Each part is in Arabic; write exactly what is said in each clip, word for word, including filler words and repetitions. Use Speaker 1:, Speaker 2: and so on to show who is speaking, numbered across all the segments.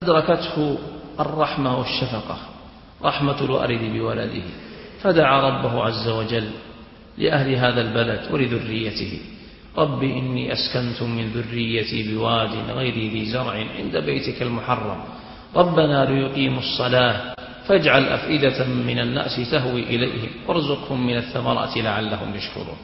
Speaker 1: أدركته الرحمة والشفقة، رحمة الوالد بولده، فدعا ربه عز وجل لأهل هذا البلد ولذريته: رب إني أسكنت من ذريتي بواد غير ذي زرع عند بيتك المحرم ربنا ليقيموا الصلاة فاجعل أفئدة من الناس تهوي إليهم وارزقهم من الثمرات لعلهم يشكرون.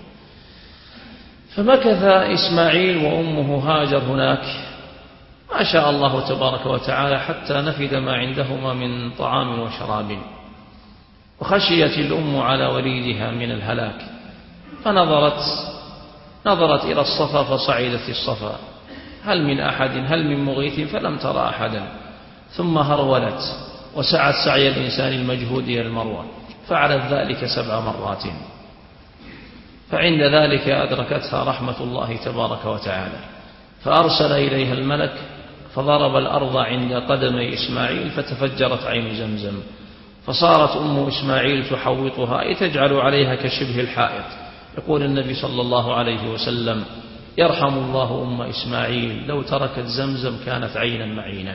Speaker 1: فمكث إسماعيل وأمه هاجر هناك ما شاء الله تبارك وتعالى حتى نفد ما عندهما من طعام وشراب، وخشيت الأم على وليدها من الهلاك، فنظرت نظرت إلى الصفا فصعدت الصفا: هل من أحد هل من مغيث؟ فلم ترى أحدا، ثم هرولت وسعت سعي الإنسان المجهود إلى المروة، فعلت ذلك سبع مرات، فعند ذلك أدركتها رحمة الله تبارك وتعالى، فأرسل إليها الملك فضرب الأرض عند قدمي إسماعيل فتفجرت عين زمزم، فصارت أم إسماعيل تحوطها أي تجعل عليها كشبه الحائط. يقول النبي صلى الله عليه وسلم: يرحم الله أم إسماعيل لو تركت زمزم كانت عينا معينا.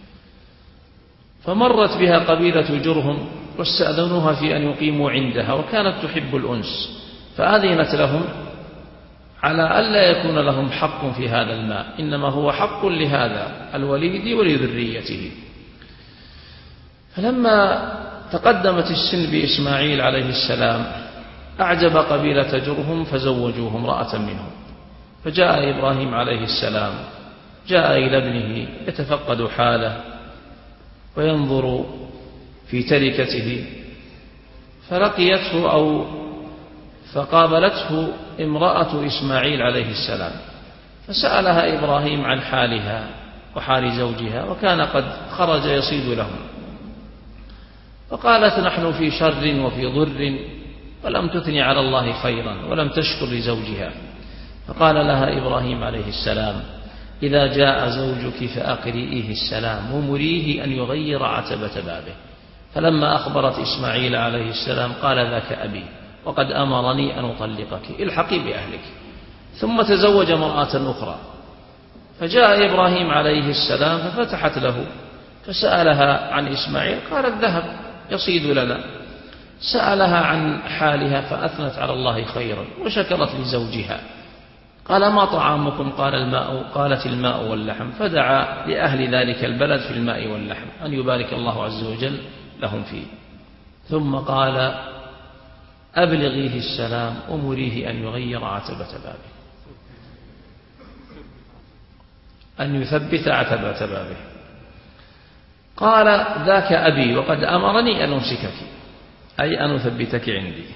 Speaker 1: فمرت بها قبيلة جرهم واستأذنوها في أن يقيموا عندها، وكانت تحب الأنس، فأذنت لهم على ألا يكون لهم حق في هذا الماء، إنما هو حق لهذا الوليد ولذريته. فلما تقدمت السن بإسماعيل عليه السلام أعجب قبيلة جرهم فزوجوه امرأة منهم، فجاء إبراهيم عليه السلام جاء إلى ابنه يتفقد حاله وينظر في تركته، فلقيته أو فقابلته امرأة إسماعيل عليه السلام، فسألها إبراهيم عن حالها وحال زوجها، وكان قد خرج يصيد لهم، فقالت: نحن في شر وفي ضر، ولم تثني على الله خيرا ولم تشكر لزوجها. فقال لها إبراهيم عليه السلام: إذا جاء زوجك فأقرئيه السلام ومريه أن يغير عتبة بابه. فلما أخبرت إسماعيل عليه السلام قال: ذاك أبي وقد أمرني أن أطلقك، الحقي بأهلك. ثم تزوج امرأة أخرى، فجاء إبراهيم عليه السلام ففتحت له، فسألها عن إسماعيل قالت: ذهب يصيد لنا. سألها عن حالها فأثنت على الله خيرا وشكرت لزوجها. قال: ما طعامكم؟ قال: الماء. قالت: الماء واللحم. فدعا لأهل ذلك البلد في الماء واللحم أن يبارك الله عز وجل لهم فيه، ثم قال: أبلغيه السلام ومريه أن يغير عتبة بابه، أن يثبت عتبة بابه. قال: ذاك أبي وقد أمرني أن أمسكك، أي أن أثبتك عندي.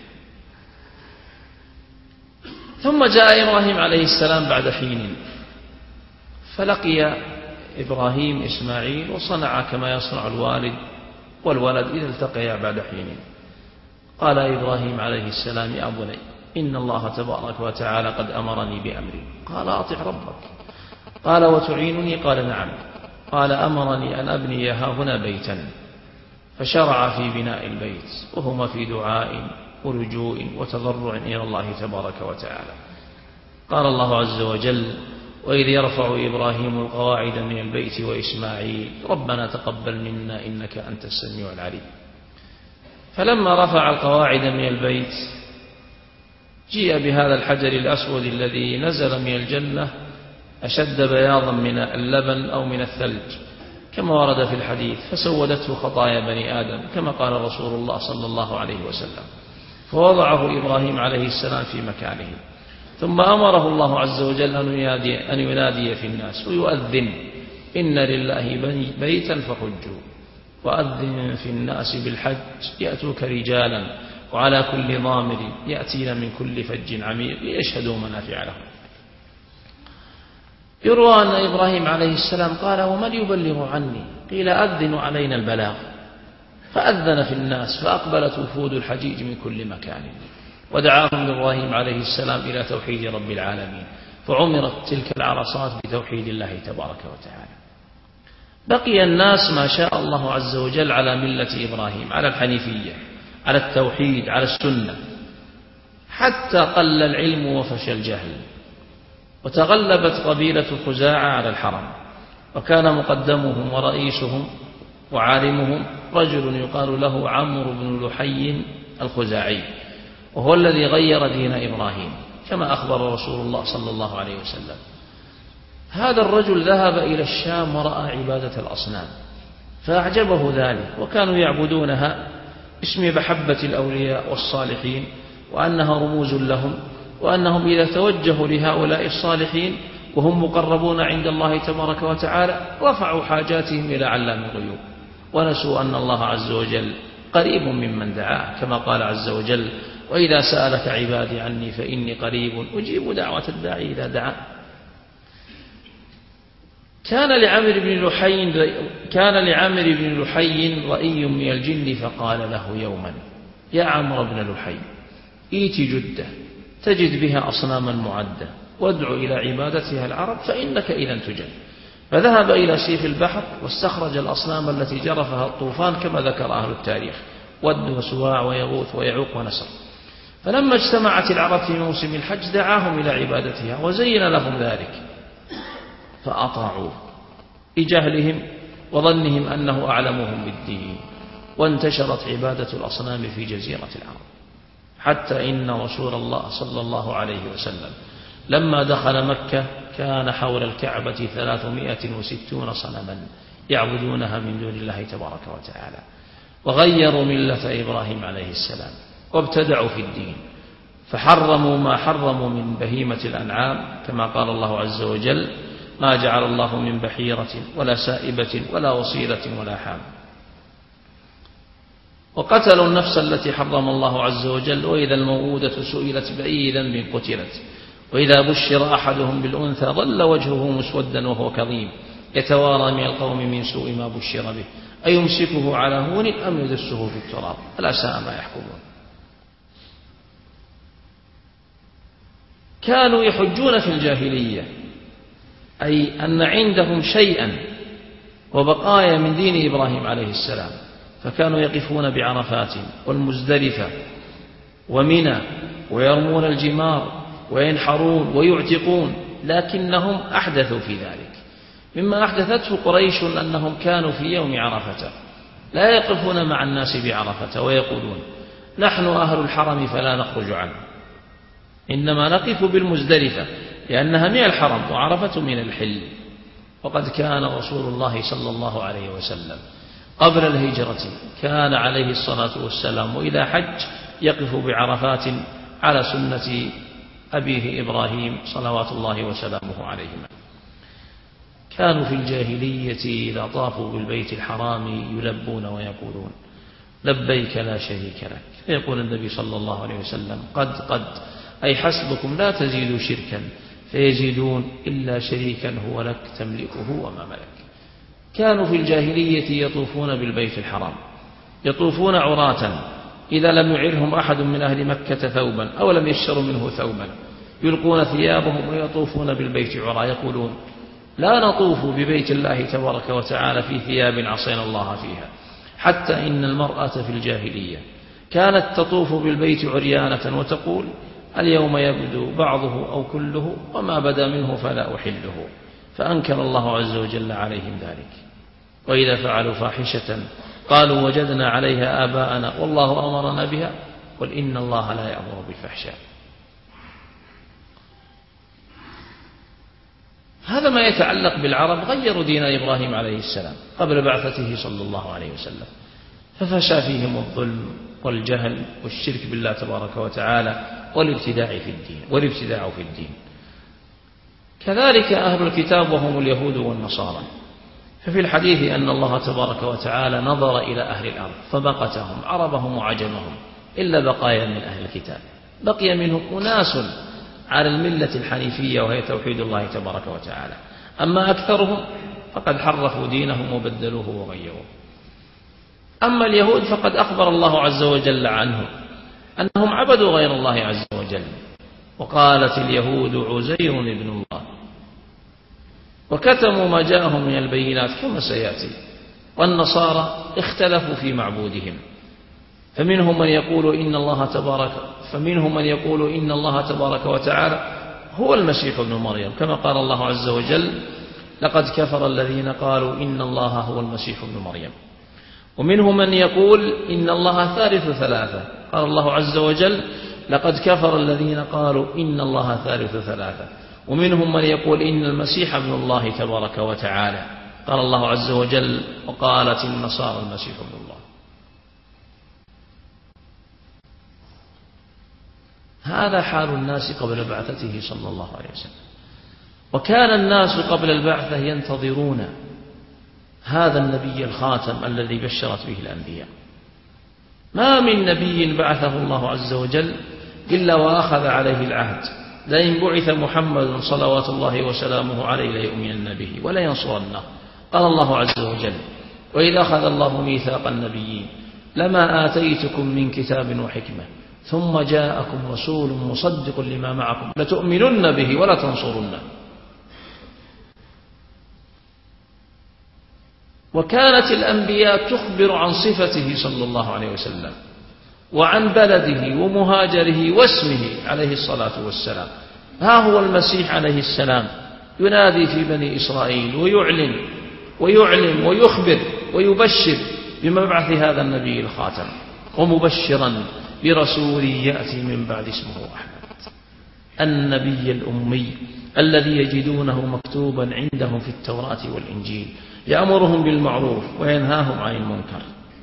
Speaker 1: ثم جاء إبراهيم عليه السلام بعد حين، فلقي إبراهيم إسماعيل وصنع كما يصنع الوالد والولد إذا التقيا بعد حين. قال إبراهيم عليه السلام: يا بني إن الله تبارك وتعالى قد أمرني بأمري. قال: أطع ربك. قال: وتعينني؟ قال: نعم. قال: أمرني أن أبني ها هنا بيتا. فشرع في بناء البيت وهما في دعاء ولجوء وتضرع إلى الله تبارك وتعالى. قال الله عز وجل: وإذ يرفع إبراهيم القواعد من البيت وإسماعيل ربنا تقبل منا إنك أنت السميع العليم. فلما رفع القواعد من البيت جيء بهذا الحجر الأسود الذي نزل من الجنة أشد بياضا من اللبن أو من الثلج كما ورد في الحديث، فسودته خطايا بني آدم كما قال رسول الله صلى الله عليه وسلم. فوضعه إبراهيم عليه السلام في مكانه، ثم أمره الله عز وجل أن ينادي, أن ينادي في الناس ويؤذن: إن لله بيتا فحجوا، وأذن في الناس بالحج يأتوك رجالا وعلى كل ضامر يأتين من كل فج عميق ليشهدوا منافع لهم. يروى أن إبراهيم عليه السلام قال: ومن يبلغ عني؟ قيل: أذن علينا البلاغ. فأذن في الناس فأقبلت وفود الحجيج من كل مكان، ودعاهم إبراهيم عليه السلام إلى توحيد رب العالمين، فعمرت تلك العرصات بتوحيد الله تبارك وتعالى. بقي الناس ما شاء الله عز وجل على ملة إبراهيم، على الحنيفية، على التوحيد، على السنة، حتى قل العلم وفشى الجهل، وتغلبت قبيلة خزاعة على الحرم، وكان مقدمهم ورئيسهم وعالمهم رجل يقال له عمرو بن لحي الخزاعي، وهو الذي غير دين إبراهيم كما أخبر رسول الله صلى الله عليه وسلم. هذا الرجل ذهب إلى الشام ورأى عبادة الأصنام فأعجبه ذلك، وكانوا يعبدونها باسم محبة الأولياء والصالحين، وأنها رموز لهم، وأنهم إذا توجهوا لهؤلاء الصالحين وهم مقربون عند الله تبارك وتعالى رفعوا حاجاتهم إلى علام الغيوب، ونسوا أن الله عز وجل قريب ممن دعاه، كما قال عز وجل: وإذا سألك عبادي عني فإني قريب أجيب دعوة الداعي إذا دعا. كان لعمرو بن لحي كان لعمرو بن لحي رأي من الجن فقال له يوما: يا عمرو بن لحي، إيت جدة تجد بها أصناما معدة، وادع إلى عبادتها العرب فإنك إذا تجل. فذهب إلى سيف البحر واستخرج الأصنام التي جرفها الطوفان كما ذكر أهل التاريخ: ود وسواع ويغوث ويعوق ونسر. فلما اجتمعت العرب في موسم الحج دعاهم إلى عبادتها وزين لهم ذلك فأطاعوه لجهلهم وظنهم أنه أعلمهم بالدين، وانتشرت عبادة الأصنام في جزيرة العرب، حتى إن رسول الله صلى الله عليه وسلم لما دخل مكة كان حول الكعبة ثلاثمائة وستون صنما يعبدونها من دون الله تبارك وتعالى، وغيروا ملة إبراهيم عليه السلام وابتدعوا في الدين، فحرموا ما حرموا من بهيمة الأنعام، كما قال الله عز وجل: ما جعل الله من بحيرة ولا سائبة ولا وصيلة ولا حام. وقتلوا النفس التي حرم الله عز وجل: وإذا الموءودة سئلت بأي ذنب قتلت، وإذا بشر أحدهم بالأنثى ظل وجهه مسودا وهو كظيم يتوارى من القوم من سوء ما بشر به أيمسكه على هون أم يدسه في التراب ألا ساء ما يحكمون. كانوا يحجون في الجاهلية، أي أن عندهم شيئا وبقايا من دين إبراهيم عليه السلام، فكانوا يقفون بعرفات والمزدلفة ومنى ويرمون الجمار وينحرون ويعتقون، لكنهم أحدثوا في ذلك. مما أحدثته قريش أنهم كانوا في يوم عرفة لا يقفون مع الناس بعرفة ويقولون: نحن أهل الحرم فلا نخرج عنه، إنما نقف بالمزدلفة لأنها من الحرم وعرفة من الحل. وقد كان رسول الله صلى الله عليه وسلم قبل الهجرة كان عليه الصلاة والسلام وإذا حج يقف بعرفات على سنة أبيه إبراهيم صلوات الله وسلامه عليهما. كانوا في الجاهلية إذا طافوا بالبيت الحرام يلبون ويقولون: لبيك لا شريك لك. فيقول النبي صلى الله عليه وسلم: قد قد أي حسبكم لا تزيدوا شركا، فيزيدون إلا شريكا هو لك تملكه وما ملك. كانوا في الجاهلية يطوفون بالبيت الحرام، يطوفون عراة إذا لم يعرهم أحد من أهل مكة ثوبا أو لم يشتروا منه ثوبا يلقون ثيابهم ويطوفون بالبيت عراة، يقولون: لا نطوف ببيت الله تبارك وتعالى في ثياب عصينا الله فيها. حتى إن المرأة في الجاهلية كانت تطوف بالبيت عريانة وتقول: اليوم يبدو بعضه أو كله وما بدا منه فلا أحله. فأنكر الله عز وجل عليهم ذلك. وإذا فعلوا فاحشة قالوا وجدنا عليها آباءنا والله أمرنا بها قل إن الله لا يأمر بالفحشاء. هذا ما يتعلق بالعرب. غيروا دين إبراهيم عليه السلام قبل بعثته صلى الله عليه وسلم، ففشى فيهم الظلم والجهل والشرك بالله تبارك وتعالى والابتداع في الدين والابتداع في الدين. كذلك أهل الكتاب وهم اليهود والنصارى، ففي الحديث أن الله تبارك وتعالى نظر إلى أهل الأرض فمقتهم عربهم وعجمهم إلا بقايا من أهل الكتاب، بقي منهم أناس على الملة الحنيفية وهي توحيد الله تبارك وتعالى، أما أكثرهم فقد حرفوا دينهم وبدلوه وغيروه. أما اليهود فقد أخبر الله عز وجل عنهم أنهم عبدوا غير الله عز وجل، وقالت اليهود عزير ابن الله، وكتموا ما جاءهم من البينات كما سيأتي. والنصارى اختلفوا في معبودهم، فمنهم من يقول إن الله تبارك فمنهم من يقول إن الله تبارك وتعالى هو المسيح ابن مريم، كما قال الله عز وجل: لقد كفر الذين قالوا إن الله هو المسيح ابن مريم. ومنهم من يقول إن الله ثالث ثلاثة. قال الله عز وجل لقد كفر الذين قالوا إن الله ثالث ثلاثة. ومنهم من يقول إن المسيح ابن الله تبارك وتعالى. قال الله عز وجل وقالت النصارى المسيح ابن الله. هذا حال الناس قبل بعثته صلى الله عليه وسلم. وكان الناس قبل البعثة ينتظرون هذا النبي الخاتم الذي بشرت به الأنبياء. ما من نبي بعثه الله عز وجل إلا وأخذ عليه العهد لئن بعث محمد صلوات الله وسلامه عليه ليؤمنن به ولا ينصرنه. قال الله عز وجل وإذا أخذ الله ميثاق النبيين لما آتيتكم من كتاب وحكمة ثم جاءكم رسول مصدق لما معكم لتؤمنن به ولا تنصرنه. وكانت الأنبياء تخبر عن صفته صلى الله عليه وسلم وعن بلده ومهاجره واسمه عليه الصلاة والسلام. ها هو المسيح عليه السلام ينادي في بني إسرائيل ويعلن ويعلم ويخبر ويبشر بمبعث هذا النبي الخاتم ومبشرا برسول يأتي من بعد اسمه أحمد النبي الأمي الذي يجدونه مكتوبا عندهم في التوراة والإنجيل يأمرهم بالمعروف وينهاهم عن المنكر.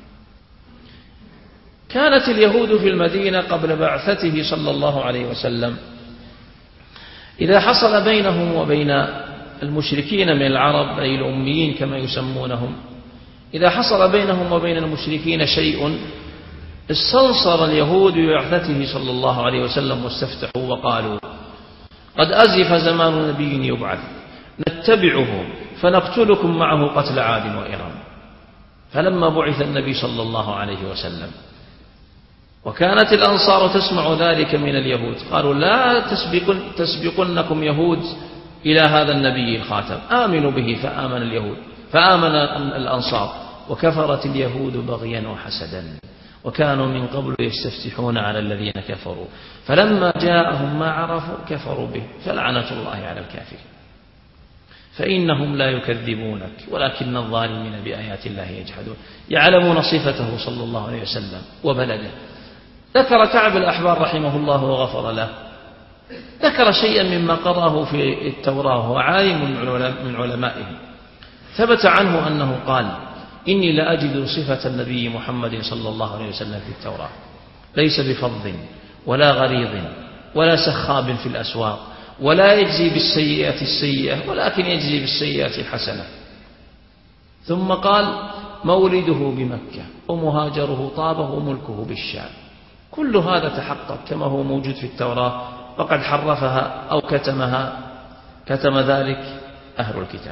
Speaker 1: كانت اليهود في المدينة قبل بعثته صلى الله عليه وسلم إذا حصل بينهم وبين المشركين من العرب أي الأميين كما يسمونهم، إذا حصل بينهم وبين المشركين شيء استنصر اليهود ببعثته صلى الله عليه وسلم واستفتحوا وقالوا قد أزف زمان نبي يبعث نتبعه فنقتلكم معه قتل عاد وإرم. فلما بعث النبي صلى الله عليه وسلم وكانت الأنصار تسمع ذلك من اليهود قالوا لا تسبقن تسبقنكم يهود إلى هذا النبي الخاتم آمنوا به. فآمن اليهود فآمن الأنصار وكفرت اليهود بغيا وحسدا وكانوا من قبل يستفتحون على الذين كفروا فلما جاءهم ما عرفوا كفروا به فلعنة الله على الكافرين. فإنهم لا يكذبونك ولكن الظالمين بآيات الله يجحدون. يعلمون صفته صلى الله عليه وسلم وبلده. ذكر كعب الأحبار رحمه الله وغفر له ذكر شيئا مما قرأه في التوراة وهو عالم من علمائه. ثبت عنه أنه قال إني لأجد صفة النبي محمد صلى الله عليه وسلم في التوراة ليس بفظ ولا غليظ ولا سخاب في الأسواق ولا يجزي بالسيئة السيئة ولكن يجزي بالسيئة الحسنة. ثم قال مولده بمكة ومهاجره طابه وملكه بالشام. كل هذا تحقق كما هو موجود في التوراة وقد حرفها أو كتمها كتم ذلك أهل الكتاب.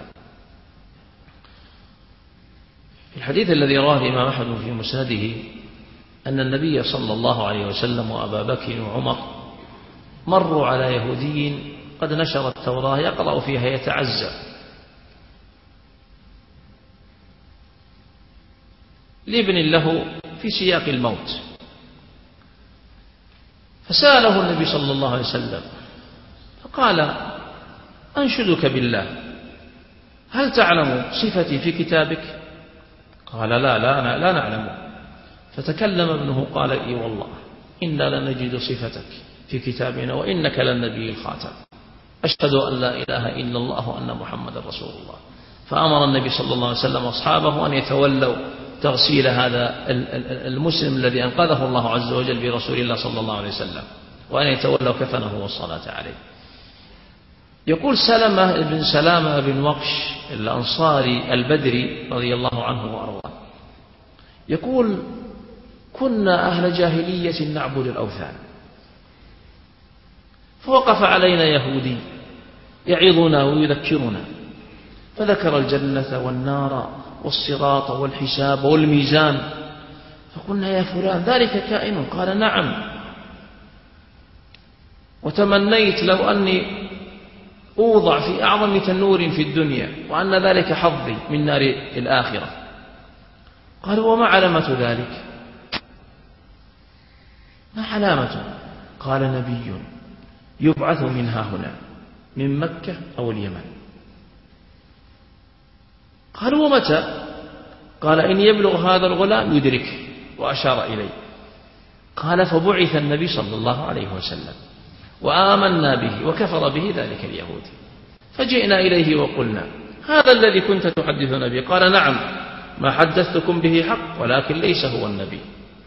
Speaker 1: الحديث الذي رواه الإمام أحمد في مسنده أن النبي صلى الله عليه وسلم وأبا بكر وعمر مروا على يهودي قد نشر التوراة يقرأ فيها يتعزى لابن له في سياق الموت. فسأله النبي صلى الله عليه وسلم فقال أنشدك بالله هل تعلم صفتي في كتابك؟ قال لا لا, لا نعلم. فتكلم ابنه قال إي والله إنا لنجد صفتك في كتابنا وإنك للنبي الخاتم أشهد أن لا إله إلا الله وأن محمد رسول الله. فأمر النبي صلى الله عليه وسلم أصحابه أن يتولوا تغسيل هذا المسلم الذي أنقذه الله عز وجل برسول الله صلى الله عليه وسلم وأن يتولوا كفنه والصلاة عليه. يقول سلمة بن سلامة بن وقش الأنصاري البدري رضي الله عنه وأرضاه يقول كنا أهل جاهلية نعبد الأوثان فوقف علينا يهودي يعظنا ويذكرنا فذكر الجنة والنار والصراط والحساب والميزان فقلنا يا فلان ذلك كائن؟ قال نعم وتمنيت لو أني أوضع في أعظم تنور في الدنيا وأن ذلك حظي من نار الآخرة. قال وما علامة ذلك؟ ما علامته؟ قال نبي يبعث منها هنا من مكة أو اليمن. قالوا ومتى؟ قال إن يبلغ هذا الغلام يدركه، وأشار إليه. قال فبعث النبي صلى الله عليه وسلم وآمنا به وكفر به ذلك اليهودي، فجئنا إليه وقلنا هذا الذي كنت تحدثنا به؟ قال نعم، ما حدثتكم به حق ولكن ليس هو النبي.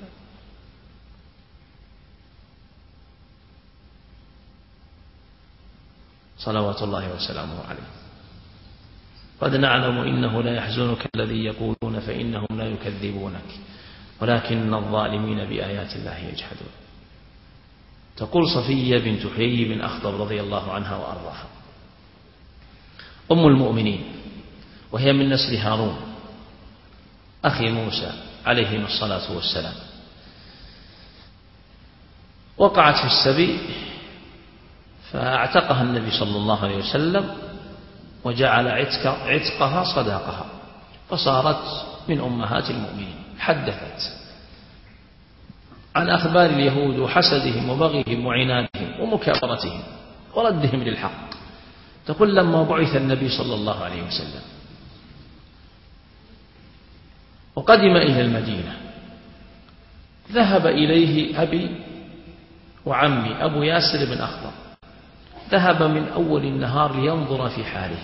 Speaker 1: صلوات الله وسلامه عليه. قد نعلم إنه لا يحزنك الذي يقولون فإنهم لا يكذبونك ولكن الظالمين بآيات الله يجحدون. تقول صفية بنت حيي بن أخطب رضي الله عنها وأرضاها أم المؤمنين، وهي من نسل هارون أخي موسى عليهم الصلاة والسلام، وقعت في السبي فاعتقها النبي صلى الله عليه وسلم وجعل عتق عتقها صداقها، فصارت من أمهات المؤمنين. حدثت عن أخبار اليهود وحسدهم وبغيهم وعنادهم ومكابرتهم وردهم للحق. تقول لما بعث النبي صلى الله عليه وسلم وقدم إلى المدينة ذهب إليه أبي وعمي أبو ياسر بن أخطب، ذهب من أول النهار لينظر في حاله.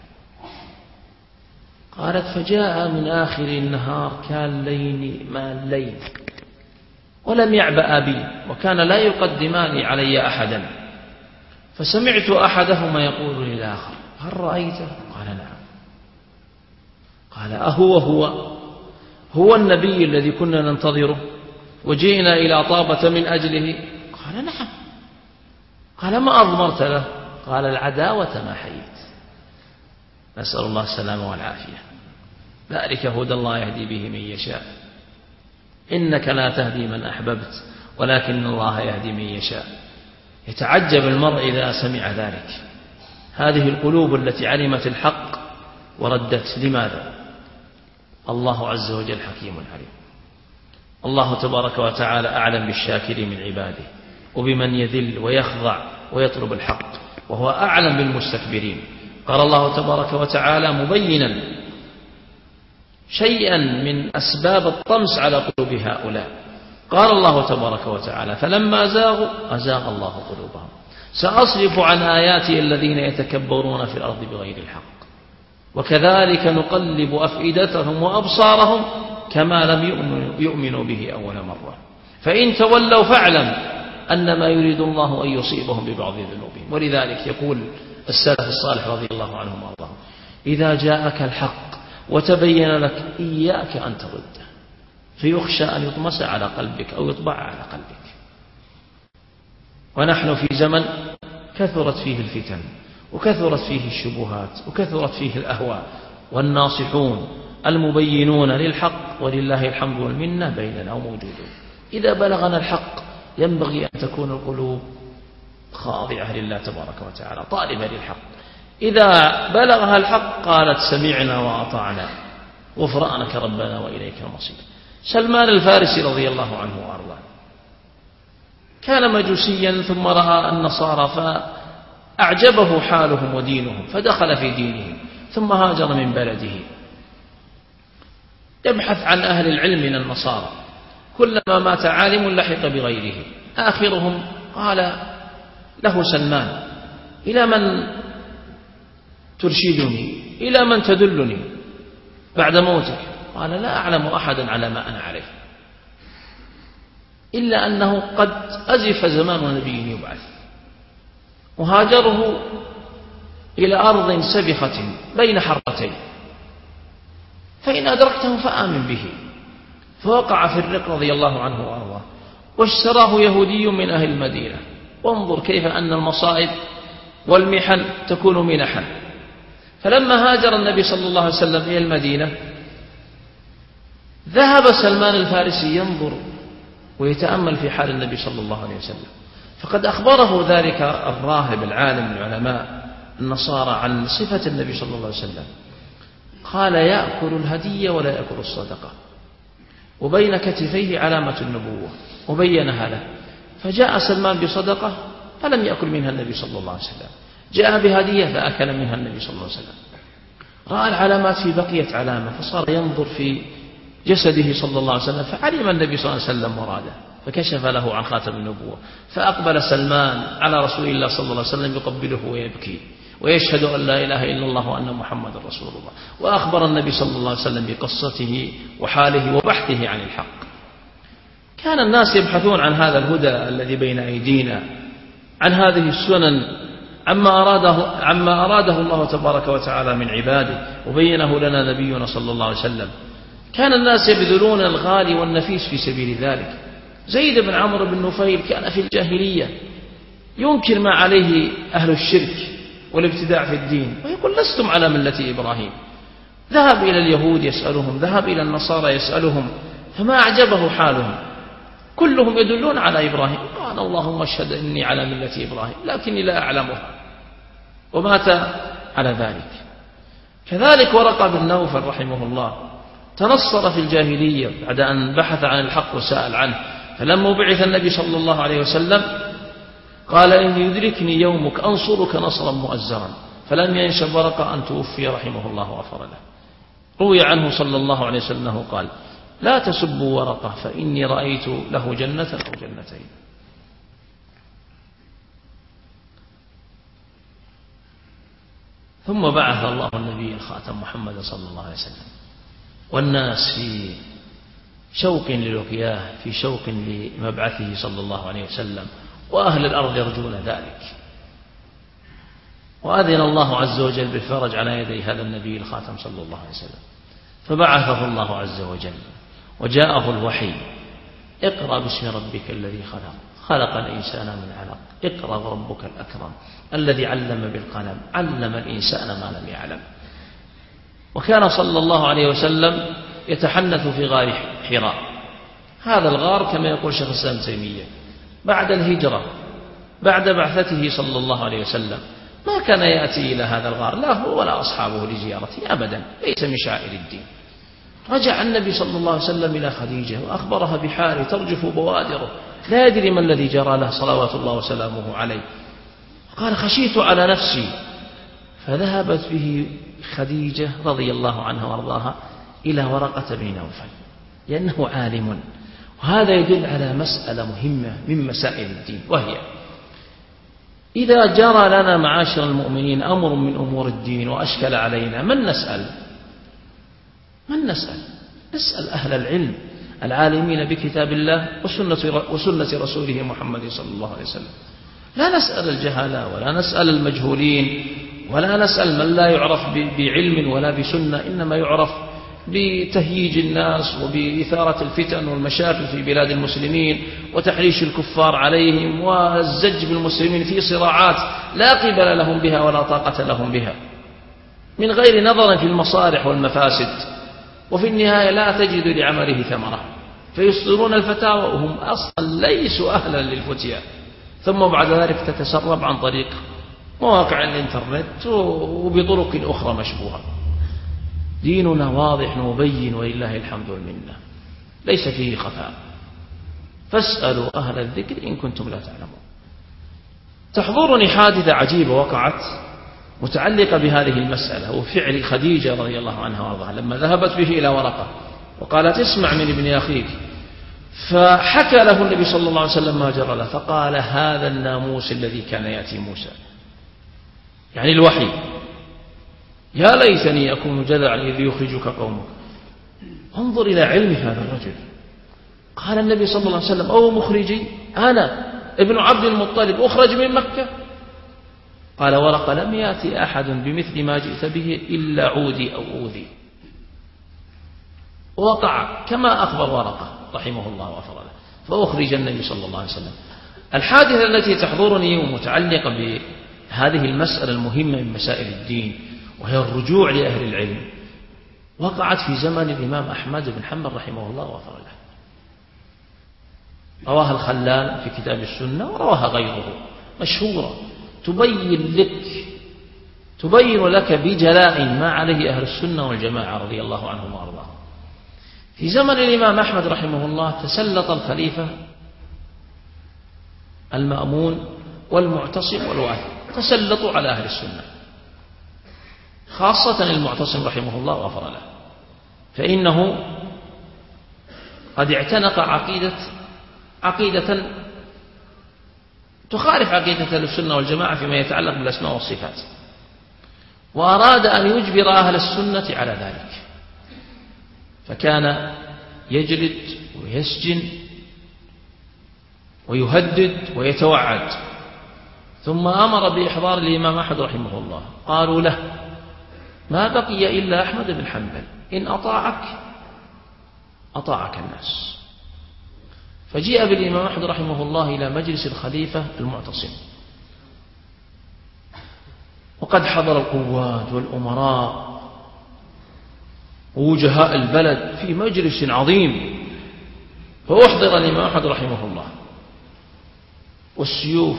Speaker 1: قالت فجاء من آخر النهار كان لين ما الليل ولم يعبأ بي، وكان لا يقدمان علي أحدا، فسمعت أحدهما يقول للآخر هل رأيته؟ قال نعم. قال أهو هو هو النبي الذي كنا ننتظره وجئنا إلى طابة من أجله؟ قال نعم. قال ما أضمرت له؟ قال العداوة ما حييت. نسأل الله السلامة والعافية. ذلك هدى الله يهدي به من يشاء، إنك لا تهدي من أحببت ولكن الله يهدي من يشاء. يتعجب المرء إذا سمع ذلك. هذه القلوب التي علمت الحق وردت، لماذا؟ الله عز وجل حكيم عليم. الله تبارك وتعالى أعلم بالشاكرين من عباده وبمن يذل ويخضع ويطلب الحق، وهو أعلم بالمستكبرين. قال الله تبارك وتعالى مبينا شيئا من أسباب الطمس على قلوب هؤلاء. قال الله تبارك وتعالى فلما زاغوا أزاغ الله قلوبهم سأصرف عن آياتي الذين يتكبرون في الأرض بغير الحق وكذلك نقلب أفئدتهم وأبصارهم كما لم يؤمنوا به أول مرة فإن تولوا فاعلم أنما يريد الله أن يصيبهم ببعض ذنوبهم. ولذلك يقول السلف الصالح رضي الله عنهم وارضاهم إذا جاءك الحق وتبين لك إياك أن ترده، فيخشى أن يطمس على قلبك أو يطبع على قلبك. ونحن في زمن كثرت فيه الفتن وكثرت فيه الشبهات وكثرت فيه الأهواء، والناصحون المبينون للحق ولله الحمد والمنة بيننا وموجودون. إذا بلغنا الحق ينبغي أن تكون القلوب خاضعة لله تبارك وتعالى طالبة للحق. إذا بلغها الحق قالت سمعنا وأطعنا غفرانك ربنا وإليك المصير. سلمان الفارسي رضي الله عنه وأرضاه كان مجوسيا ثم رأى النصارى فأعجبه حالهم ودينهم فدخل في دينهم ثم هاجر من بلده يبحث عن أهل العلم من النصارى. كلما مات عالم لحق بغيره. آخرهم قال له سلمان إلى من ترشدني؟ إلى من تدلني بعد موتك؟ قال لا أعلم أحدا على ما أنا عليه إلا أنه قد أزف زمان نبي يبعث. وهاجره إلى أرض سبخة بين حرتين فإن أدركته فآمن به. فوقع في الرق رضي الله عنه وأرضاه واشتراه يهودي من أهل المدينة. وانظر كيف أن المصائب والمحن تكون منحا. فلما هاجر النبي صلى الله عليه وسلم إلى المدينة ذهب سلمان الفارسي ينظر ويتأمل في حال النبي صلى الله عليه وسلم، فقد أخبره ذلك الراهب العالم من علماء النصارى عن صفة النبي صلى الله عليه وسلم. قال يأكل الهدية ولا يأكل الصدقة، وبين كتفيه علامة النبوة وبينها له. فجاء سلمان بصدقة فلم يأكل منها النبي صلى الله عليه وسلم، جاء بهدية فأكل منها النبي صلى الله عليه وسلم. رأى العلامات في بقية علامة، فصار ينظر في جسده صلى الله عليه وسلم، فعلم النبي صلى الله عليه وسلم مراده، فكشف له عن خاتم النبوة. فأقبل سلمان على رسول الله صلى الله عليه وسلم يقبله ويبكي ويشهد أن لا إله إلا الله وأن محمد رسول الله، وأخبر النبي صلى الله عليه وسلم بقصته وحاله وبحثه عن الحق. كان الناس يبحثون عن هذا الهدى الذي بين أيدينا، عن هذه السنن، عما أراده, عما أراده الله تبارك وتعالى من عباده، وبينه لنا نبينا صلى الله عليه وسلم. كان الناس يبذلون الغالي والنفيس في سبيل ذلك. زيد بن عمرو بن نفيل كان في الجاهلية ينكر ما عليه أهل الشرك والابتداع في الدين، ويقول لستم على ملة إبراهيم. ذهب إلى اليهود يسألهم، ذهب إلى النصارى يسألهم، فما أعجبه حالهم، كلهم يدلون على إبراهيم. قال اللهم اشهد إني على ملة إبراهيم لكني لا أعلمها، ومات على ذلك. كذلك ورقة بن نوفل رحمه الله تنصر في الجاهلية بعد أن بحث عن الحق وسأل عنه، فلما بعث النبي صلى الله عليه وسلم قال إن يدركني يومك أنصرك نصرا مؤزرا، فلم ينشب ورقة أن توفي رحمه الله وغفر له. روي عنه صلى الله عليه وسلم أنه قال لا تسبوا ورقة فإني رأيت له جنة أو جنتين. ثم بعث الله النبي الخاتم محمد صلى الله عليه وسلم، والناس في شوق للقياه، في شوق لمبعثه صلى الله عليه وسلم، وأهل الأرض يرجون ذلك. وأذن الله عز وجل بالفرج على يدي هذا النبي الخاتم صلى الله عليه وسلم، فبعثه الله عز وجل وجاءه الوحي: اقرأ باسم ربك الذي خلق، خلق الإنسان من علق، اقرأ وربك الأكرم الذي علم بالقلم، علم الإنسان ما لم يعلم. وكان صلى الله عليه وسلم يتحنث في غار حراء. هذا الغار كما يقول شيخ الإسلام تيمية بعد الهجرة، بعد بعثته صلى الله عليه وسلم ما كان يأتي إلى هذا الغار لا هو ولا أصحابه لزيارته أبدا، ليس من شعائر الدين. رجع النبي صلى الله عليه وسلم إلى خديجة وأخبرها بحاله ترجف بوادره، لا يدري ما الذي جرى له صلوات الله وسلامه عليه. قال خشيت على نفسي، فذهبت به خديجة رضي الله عنها وارضاها إلى ورقة بن نوفل لأنه عالم. وهذا يدل على مسألة مهمة من مسائل الدين، وهي إذا جرى لنا معاشر المؤمنين أمر من أمور الدين وأشكل علينا من نسأل؟ من نسأل؟ نسأل أهل العلم العالمين بكتاب الله وسنة, وسنة رسوله محمد صلى الله عليه وسلم. لا نسأل الجهلاء ولا نسأل المجهولين ولا نسأل من لا يعرف بعلم ولا بسنة، إنما يعرف بتهييج الناس وبإثارة الفتن والمشاكل في بلاد المسلمين وتحريش الكفار عليهم والزج بالمسلمين في صراعات لا قبل لهم بها ولا طاقة لهم بها، من غير نظر في المصالح والمفاسد، وفي النهاية لا تجد لعمله ثمرة، فيصدرون الفتاوى وهم أصلا ليسوا أهلا للفتيا، ثم بعد ذلك تتسرب عن طريق مواقع الإنترنت وبطرق أخرى مشبوهة. ديننا واضح ومبين ولله الحمد والمنة، ليس فيه خفاء. فاسألوا أهل الذكر إن كنتم لا تعلمون. تحضرني حادثة عجيبة وقعت متعلقة بهذه المسألة وفعل خديجة رضي الله عنها وارضاها لما ذهبت به إلى ورقة وقالت اسمع من ابن أخيك، فحكى له النبي صلى الله عليه وسلم ما جرى له، فقال هذا الناموس الذي كان يأتي موسى، يعني الوحي، يا ليتني أكون جذعا إذ يخرجك قومك. انظر إلى علم هذا الرجل. قال النبي صلى الله عليه وسلم أو مخرجي أنا ابن عبد المطلب أخرج من مكة؟ قال ورقة لم يأتي أحد بمثل ما جئت به إلا عودي أو أوذي. وقع كما أخبر ورقة رحمه الله وغفر له، فأخرج النبي صلى الله عليه وسلم. الحادثة التي تحضرني ومتعلقة بهذه المسألة المهمة من مسائل الدين وهي الرجوع لأهل العلم وقعت في زمن الإمام أحمد بن حنبل رحمه الله وغفر له. رواها الخلال في كتاب السنة ورواها غيره مشهورة تبين لك تبين لك بجلاء ما عليه أهل السنة والجماعة رضي الله عنهم وأرضاهم. في زمن الإمام أحمد رحمه الله تسلط الخليفة المأمون والمعتصم والواثق، تسلطوا على أهل السنة خاصة المعتصم رحمه الله غفر له، فإنه قد اعتنق عقيدة عقيدة تخالف عقيدة أهل السنة والجماعة فيما يتعلق بالأسماء والصفات، وأراد أن يجبر أهل السنة على ذلك، فكان يجلد ويسجن ويهدد ويتوعد، ثم أمر بإحضار الإمام أحمد رحمه الله. قالوا له: ما بقي إلا أحمد بن حنبل، إن أطاعك أطاعك الناس. فجيء بالإمام أحمد رحمه الله إلى مجلس الخليفة المعتصم، وقد حضر القوات والأمراء ووجهاء البلد في مجلس عظيم، فأحضر الإمام أحمد رحمه الله والسيوف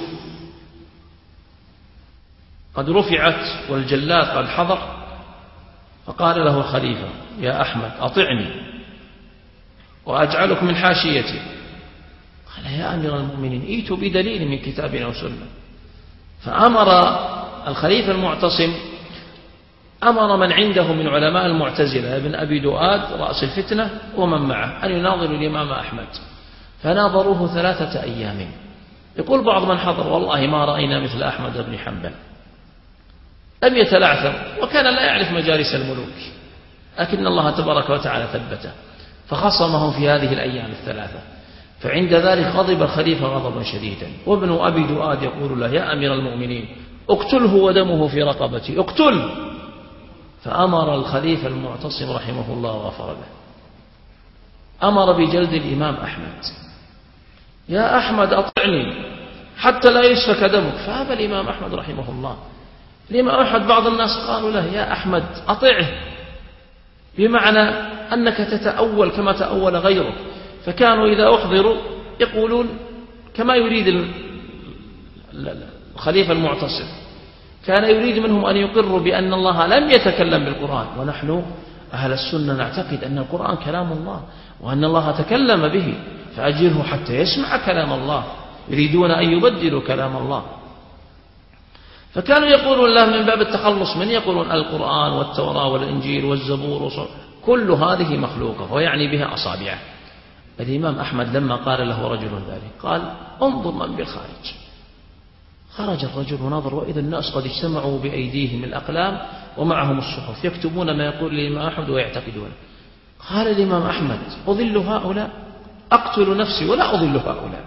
Speaker 1: قد رفعت والجلاد قد حضر. فقال له الخليفة: يا أحمد أطعني وأجعلك من حاشيتي. قال: يا أمير المؤمنين ائتوا بدليل من كتاب أو سنة. فأمر الخليفة المعتصم أمر من عنده من علماء المعتزلة ابن أبي دؤاد رأس الفتنة ومن معه أن يناظروا الإمام أحمد، فناظروه ثلاثة أيام. يقول بعض من حضر: والله ما رأينا مثل أحمد بن حنبل، لم يتلعثم وكان لا يعرف مجالس الملوك، لكن الله تبارك وتعالى ثبته فخصمه في هذه الأيام الثلاثة. فعند ذلك غضب الخليفة غضبا شديدا، وابن أبي دؤاد يقول له: يا أمير المؤمنين اقتله ودمه في رقبتي، اقتل. فأمر الخليفة المعتصم رحمه الله وغفر له، أمر بجلد الإمام أحمد. يا أحمد أطعني حتى لا يسفك دمك، فأبى الإمام أحمد رحمه الله. الإمام أحمد بعض الناس قالوا له: يا أحمد أطعه، بمعنى أنك تتأول كما تأول غيرك. فكانوا إذا أحضروا يقولون كما يريد الخليفة المعتصم، كان يريد منهم أن يقروا بأن الله لم يتكلم بالقرآن، ونحن أهل السنة نعتقد أن القرآن كلام الله وأن الله تكلم به، فأجره حتى يسمع كلام الله. يريدون أن يبدلوا كلام الله، فكانوا يقولون له من باب التخلص من يقولون القرآن والتوراة والإنجيل والزبور وصر كل هذه مخلوقة ويعني بها أصابعه. الإمام أحمد لما قال له رجل ذلك قال: انظر من بالخارج. خرج الرجل ونظر، وإذا الناس قد اجتمعوا بأيديهم الأقلام ومعهم الصحف يكتبون ما يقول الإمام أحمد ويعتقدون. قال الإمام أحمد: أضل هؤلاء؟ أقتل نفسي ولا أضل هؤلاء.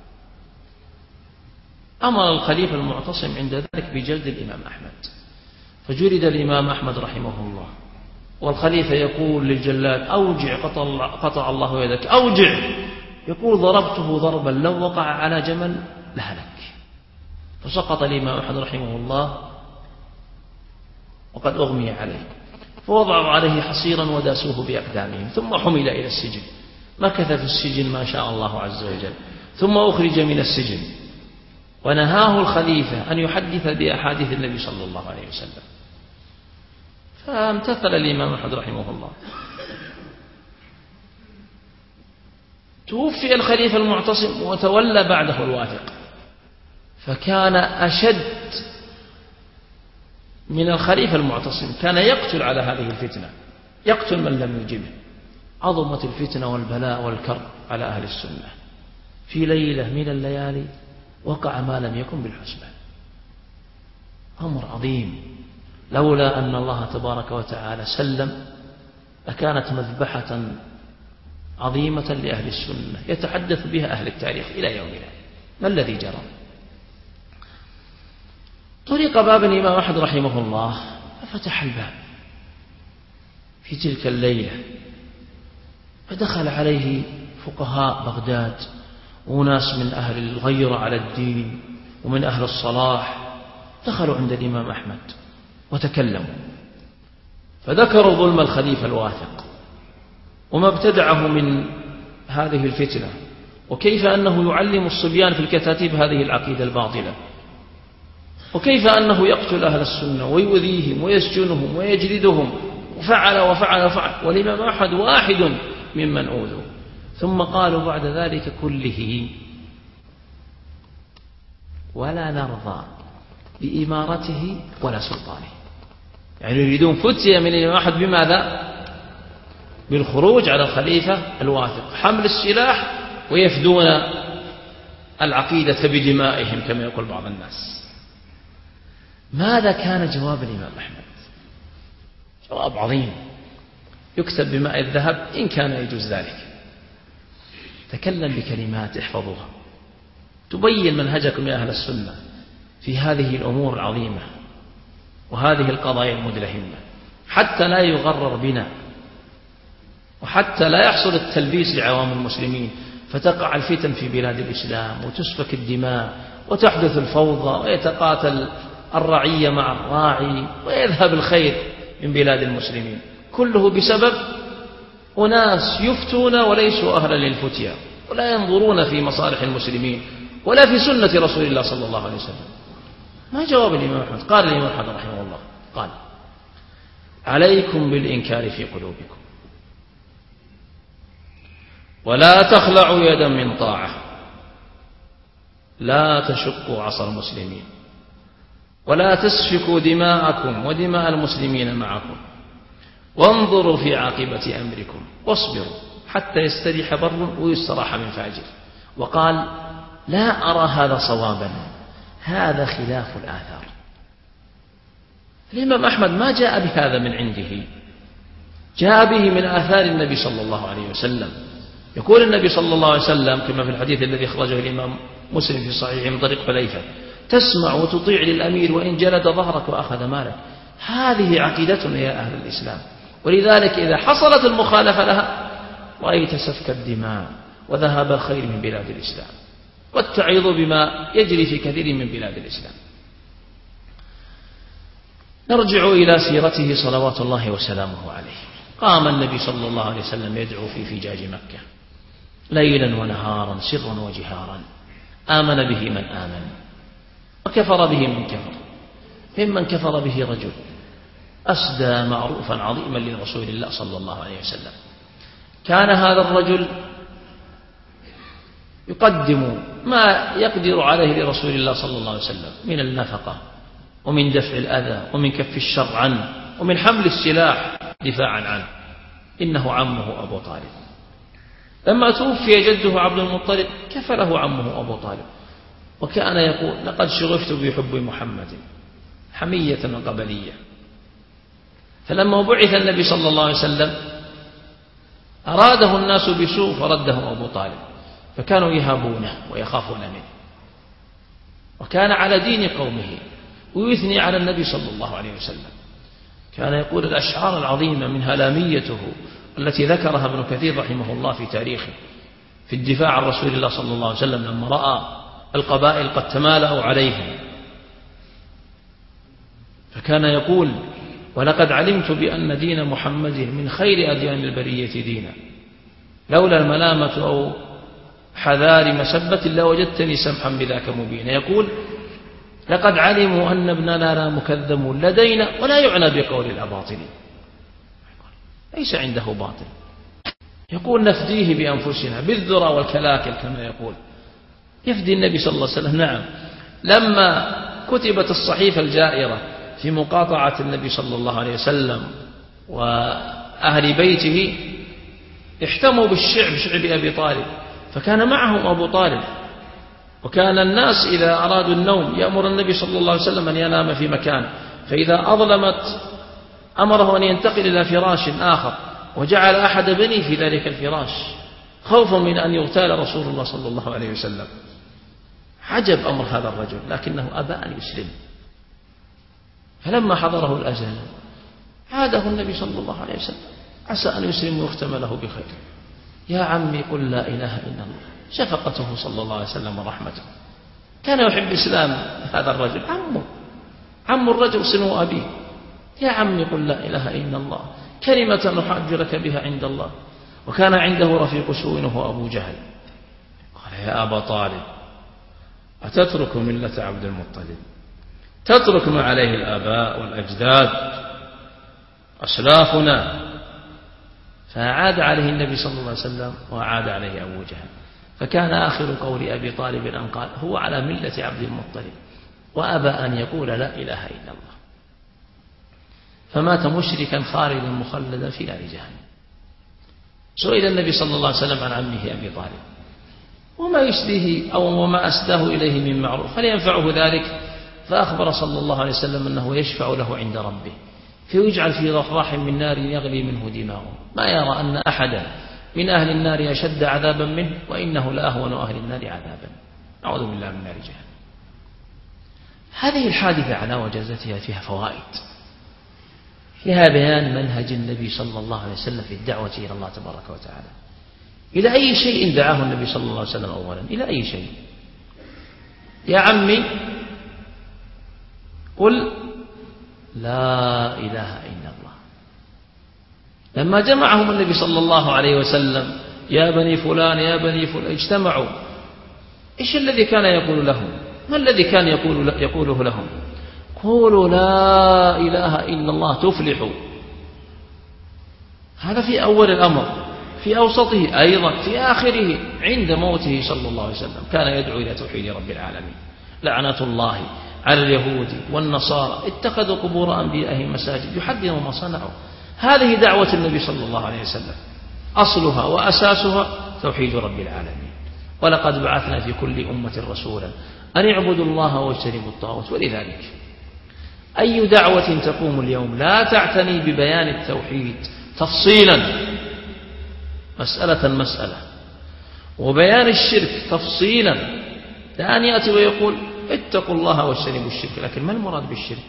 Speaker 1: أمر الخليفة المعتصم عند ذلك بجلد الإمام أحمد، فجلد الإمام أحمد رحمه الله، والخليفة يقول للجلاد: أوجع قطع, قطع الله يدك، أوجع. يقول: ضربته ضربا لو وقع على جمل لهلك. فسقط الإمام أحمد رحمه الله وقد أغمي عليه، فوضعوا عليه حصيرا وداسوه بأقدامهم، ثم حمل إلى السجن. مكث في السجن ما شاء الله عز وجل، ثم أخرج من السجن، ونهاه الخليفة أن يحدث بأحاديث النبي صلى الله عليه وسلم، فامتثل الإمام أحمد رحمه الله. توفي الخليفة المعتصم وتولى بعده الواثق، فكان أشد من الخليفة المعتصم، كان يقتل على هذه الفتنة، يقتل من لم يجبه. عظمت الفتنة والبلاء والكرب على أهل السنة. في ليلة من الليالي وقع ما لم يكن بالحسبان، أمر عظيم، لولا أن الله تبارك وتعالى سلم لكانت مذبحة عظيمة لأهل السنة يتحدث بها أهل التاريخ إلى يومنا. ما الذي جرى؟ طرق باب الإمام أحمد رحمه الله، ففتح الباب في تلك الليلة، فدخل عليه فقهاء بغداد وناس من أهل الغيرة على الدين ومن أهل الصلاح، دخلوا عند الإمام أحمد وتكلموا، فذكروا ظلم الخليفة الواثق وما ابتدعه من هذه الفتنة، وكيف أنه يعلم الصبيان في الكتاتيب هذه العقيدة الباطلة، وكيف أنه يقتل أهل السنة ويؤذيهم ويسجنهم ويجلدهم، وفعل وفعل وفعل، والإمام أحمد واحد ممن أوذوا. ثم قالوا بعد ذلك كله: ولا نرضى بإمارته ولا سلطانه. يعني يريدون فتية من الإمام أحمد بماذا؟ بالخروج على الخليفة الواثق، حمل السلاح ويفدون العقيدة بدمائهم كما يقول بعض الناس. ماذا كان جواب الإمام أحمد؟ جواب عظيم يكتب بماء الذهب إن كان يجوز ذلك. تكلم بكلمات احفظوها تبين منهجكم يا أهل السنة في هذه الأمور العظيمة وهذه القضايا المدلهمة، حتى لا يغرر بنا وحتى لا يحصل التلبيس لعوام المسلمين فتقع الفتن في بلاد الإسلام وتسفك الدماء وتحدث الفوضى ويتقاتل الرعية مع الراعي ويذهب الخير من بلاد المسلمين، كله بسبب أناس يفتون وليسوا أهلا للفتيا ولا ينظرون في مصالح المسلمين ولا في سنة رسول الله صلى الله عليه وسلم. ما جواب الإمام أحمد؟ قال الإمام أحمد رحمه الله قال: عليكم بالإنكار في قلوبكم ولا تخلعوا يدا من طاعة، لا تشقوا عصا المسلمين ولا تسفكوا دماءكم ودماء المسلمين معكم، وانظروا في عاقبة أمركم واصبروا حتى يستريح بر ويستراح من فاجر. وقال: لا أرى هذا صوابا، هذا خلاف الآثار. الإمام أحمد ما جاء بهذا من عنده، جاء به من آثار النبي صلى الله عليه وسلم. يقول النبي صلى الله عليه وسلم كما في الحديث الذي أخرجه الإمام مسلم في صحيحه من طريق حذيفة: تسمع وتطيع للأمير وإن جلد ظهرك وأخذ مالك. هذه عقيدتنا يا أهل الإسلام، ولذلك إذا حصلت المخالفة لها رأيت سفك الدماء وذهاب الخير من بلاد الإسلام والتعيض بما يجري في كثير من بلاد الإسلام. نرجع إلى سيرته صلوات الله وسلامه عليه. قام النبي صلى الله عليه وسلم يدعو في فجاج مكة ليلا ونهارا سرا وجهارا، آمن به من آمن وكفر به من كفر. ممن كفر به رجل أسدى معروفا عظيما لرسول الله صلى الله عليه وسلم. كان هذا الرجل يقدم ما يقدر عليه لرسول الله صلى الله عليه وسلم من النفقة ومن دفع الأذى ومن كف الشر عنه ومن حمل السلاح دفاعا عنه. إنه عمه أبو طالب. لما توفي جده عبد المطلب كفله عمه أبو طالب، وكان يقول: لقد شغفت بحب محمد حمية وقبلية. فلما بعث النبي صلى الله عليه وسلم أراده الناس بسوء فرده أبو طالب، فكانوا يهابونه ويخافون منه، وكان على دين قومه ويثني على النبي صلى الله عليه وسلم. كان يقول الأشعار العظيمة منها لاميته التي ذكرها ابن كثير رحمه الله في تاريخه في الدفاع عن رسول الله صلى الله عليه وسلم لما رأى القبائل قد تمالأوا عليهم، فكان يقول: ولقد علمت بأن دين محمد من خير أديان البرية دينا، لولا الملامة أو حذار مسبة لوجدتني سمحا بذاك مبينا. يقول: لقد علموا أن ابننا لا مكذب لدينا ولا يعنى بقول الأباطل، ليس عنده باطل. يقول: نفديه بأنفسنا بالذرى والكلاكل كما يقول. يفدي النبي صلى الله عليه وسلم. نعم، لما كتبت الصحيفة الجائرة في مقاطعة النبي صلى الله عليه وسلم وأهل بيته احتموا بالشعب، شعب أبي طالب، فكان معهم أبو طالب. وكان الناس إذا أرادوا النوم يأمر النبي صلى الله عليه وسلم أن ينام في مكان، فإذا أظلمت أمره أن ينتقل إلى فراش آخر، وجعل أحد بني في ذلك الفراش خوفا من أن يغتال رسول الله صلى الله عليه وسلم. عجب أمر هذا الرجل، لكنه أبى أن يسلم. فلما حضره الأجل عاده النبي صلى الله عليه وسلم: عسى أن يسلم ويختم له بخير. يا عمي قل لا إله إلا الله. شفقته صلى الله عليه وسلم ورحمته. كان يحب إسلام هذا الرجل، عمه عم الرجل سنو أبيه. يا عمي قل لا إله إلا الله كلمة نحاج لك بها عند الله. وكان عنده رفيق سوء وهو أبو جهل. قال: يا أبا طالب أتترك ملة عبد المطلب، تترك ما عليه الآباء والأجداد أسلافنا؟ فأعاد عليه النبي صلى الله عليه وسلم وأعاد عليه أبو جهل. فكان آخر قول أبي طالب أن قال: هو على ملة عبد المطلب، وأبى أن يقول لا إله إلا الله. فمات مشركا خالدا مخلدا في نار جهنم. سئل النبي صلى الله عليه وسلم عن عمه أبي طالب وما يشبهه أو وما أسداه إليه من معروف هل ينفعه ذلك؟ فأخبر صلى الله عليه وسلم أنه يشفع له عند ربه فيجعل في ضحضاح من نار يغلي منه دماغه، ما يرى أن أحدا من أهل النار أشد عذابا منه، وإنه لأهون أهل النار عذابا. أعوذ بالله من نار جهنم. هذه الحادثة على وجازتها فيها فوائد، فيها بيان منهج النبي صلى الله عليه وسلم في الدعوة إلى الله تبارك وتعالى. إلى أي شيء دعاه النبي صلى الله عليه وسلم أولا؟ إلى أي شيء؟ يا عمي قل لا إله إلا الله. لما جمعهم النبي صلى الله عليه وسلم يا بني فلان يا بني فلان اجتمعوا، إيش الذي كان يقول لهم؟ ما الذي كان يقول يقوله لهم؟ قولوا لا إله إلا الله تفلحوا. هذا في أول الأمر، في أوسطه أيضا، في آخره عند موته صلى الله عليه وسلم كان يدعو إلى توحيد رب العالمين. لعنة الله على اليهود والنصارى اتخذوا قبور أنبيائهم مساجد يحذروا ما صنعوا. هذه دعوة النبي صلى الله عليه وسلم، أصلها وأساسها توحيد رب العالمين. ولقد بعثنا في كل أمة رسولا أن اعبدوا الله واجتنبوا الطاغوت. ولذلك أي دعوة تقوم اليوم لا تعتني ببيان التوحيد تفصيلا مسألة مسألة وبيان الشرك تفصيلا، لأن يأتي ويقول اتقوا الله واجتنبوا الشرك، لكن ما المراد بالشرك؟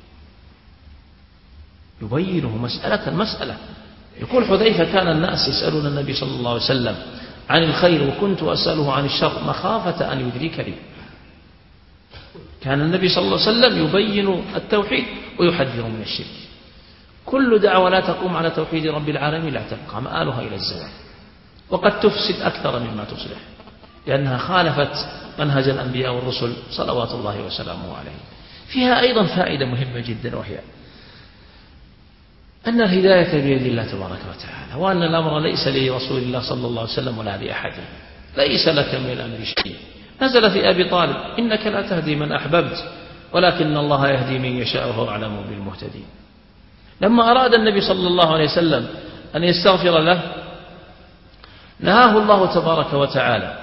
Speaker 1: يبينه مسألة مسألة. يقول حذيفة كان الناس يسألون النبي صلى الله عليه وسلم عن الخير وكنت أسأله عن الشر مخافة أن يدركني. كان النبي صلى الله عليه وسلم يبين التوحيد ويحذر من الشرك. كل دعوة لا تقوم على توحيد رب العالمين لا تبقى مآلها إلى الزوال، وقد تفسد أكثر مما تصلح، لأنها خالفت منهج الأنبياء والرسل صلوات الله وسلامه عليه. فيها أيضا فائدة مهمة جدا، وهي أن الهداية بيد الله تبارك وتعالى، وأن الأمر ليس لرسول الله صلى الله عليه وسلم ولا لأحد، ليس لك من الأمر شيء. نزل في أبي طالب إنك لا تهدي من أحببت ولكن الله يهدي من يشاء وهو أعلم بالمهتدين. لما أراد النبي صلى الله عليه وسلم أن يستغفر له نهاه الله تبارك وتعالى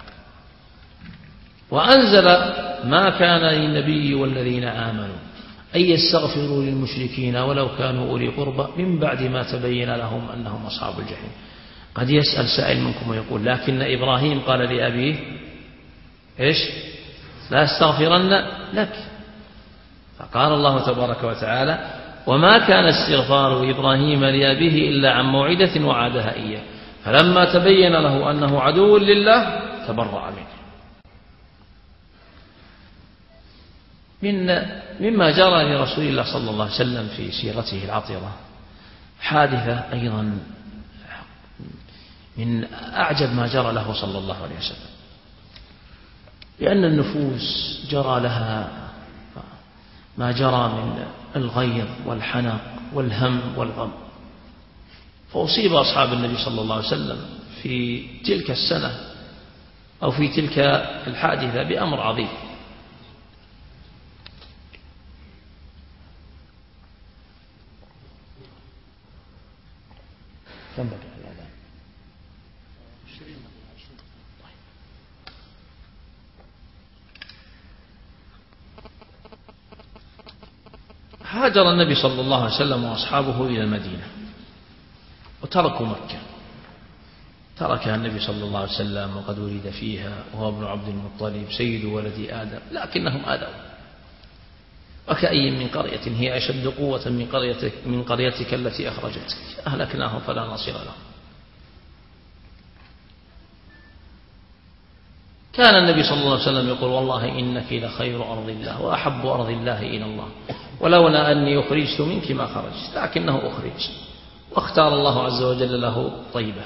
Speaker 1: وأنزل ما كان للنبي والذين آمنوا أن يستغفروا للمشركين ولو كانوا أولي قربى من بعد ما تبين لهم أنهم أصحاب الجحيم. قد يسأل سائل منكم ويقول لكن إبراهيم قال لأبيه إيش؟ لا استغفرن لك. فقال الله تبارك وتعالى وما كان استغفار إبراهيم لأبيه إلا عن موعدة وعدها إياه فلما تبين له أنه عدو لله تبرأ منه. من مما جرى لرسول الله صلى الله عليه وسلم في سيرته العطرة حادثة أيضا من أعجب ما جرى له صلى الله عليه وسلم، لأن النفوس جرى لها ما جرى من الغيظ والحنق والهم والغم، فأصيب أصحاب النبي صلى الله عليه وسلم في تلك السنة أو في تلك الحادثة بأمر عظيم. هاجر النبي صلى الله عليه وسلم وأصحابه إلى المدينة وتركوا مكة، تركها النبي صلى الله عليه وسلم وقد ولد فيها وهو ابن عبد المطلب سيد ولد آدم، لكنهم آدم. وكأي من قرية هي أشد قوة من قريتك, من قريتك التي أخرجتك أهلكناهم فلا ناصر لهم. كان النبي صلى الله عليه وسلم يقول والله إنك لخير أرض الله وأحب أرض الله إلى الله ولولا أني أخرجت منك ما خرجت، لكنه أخرج واختار الله عز وجل له طيبة.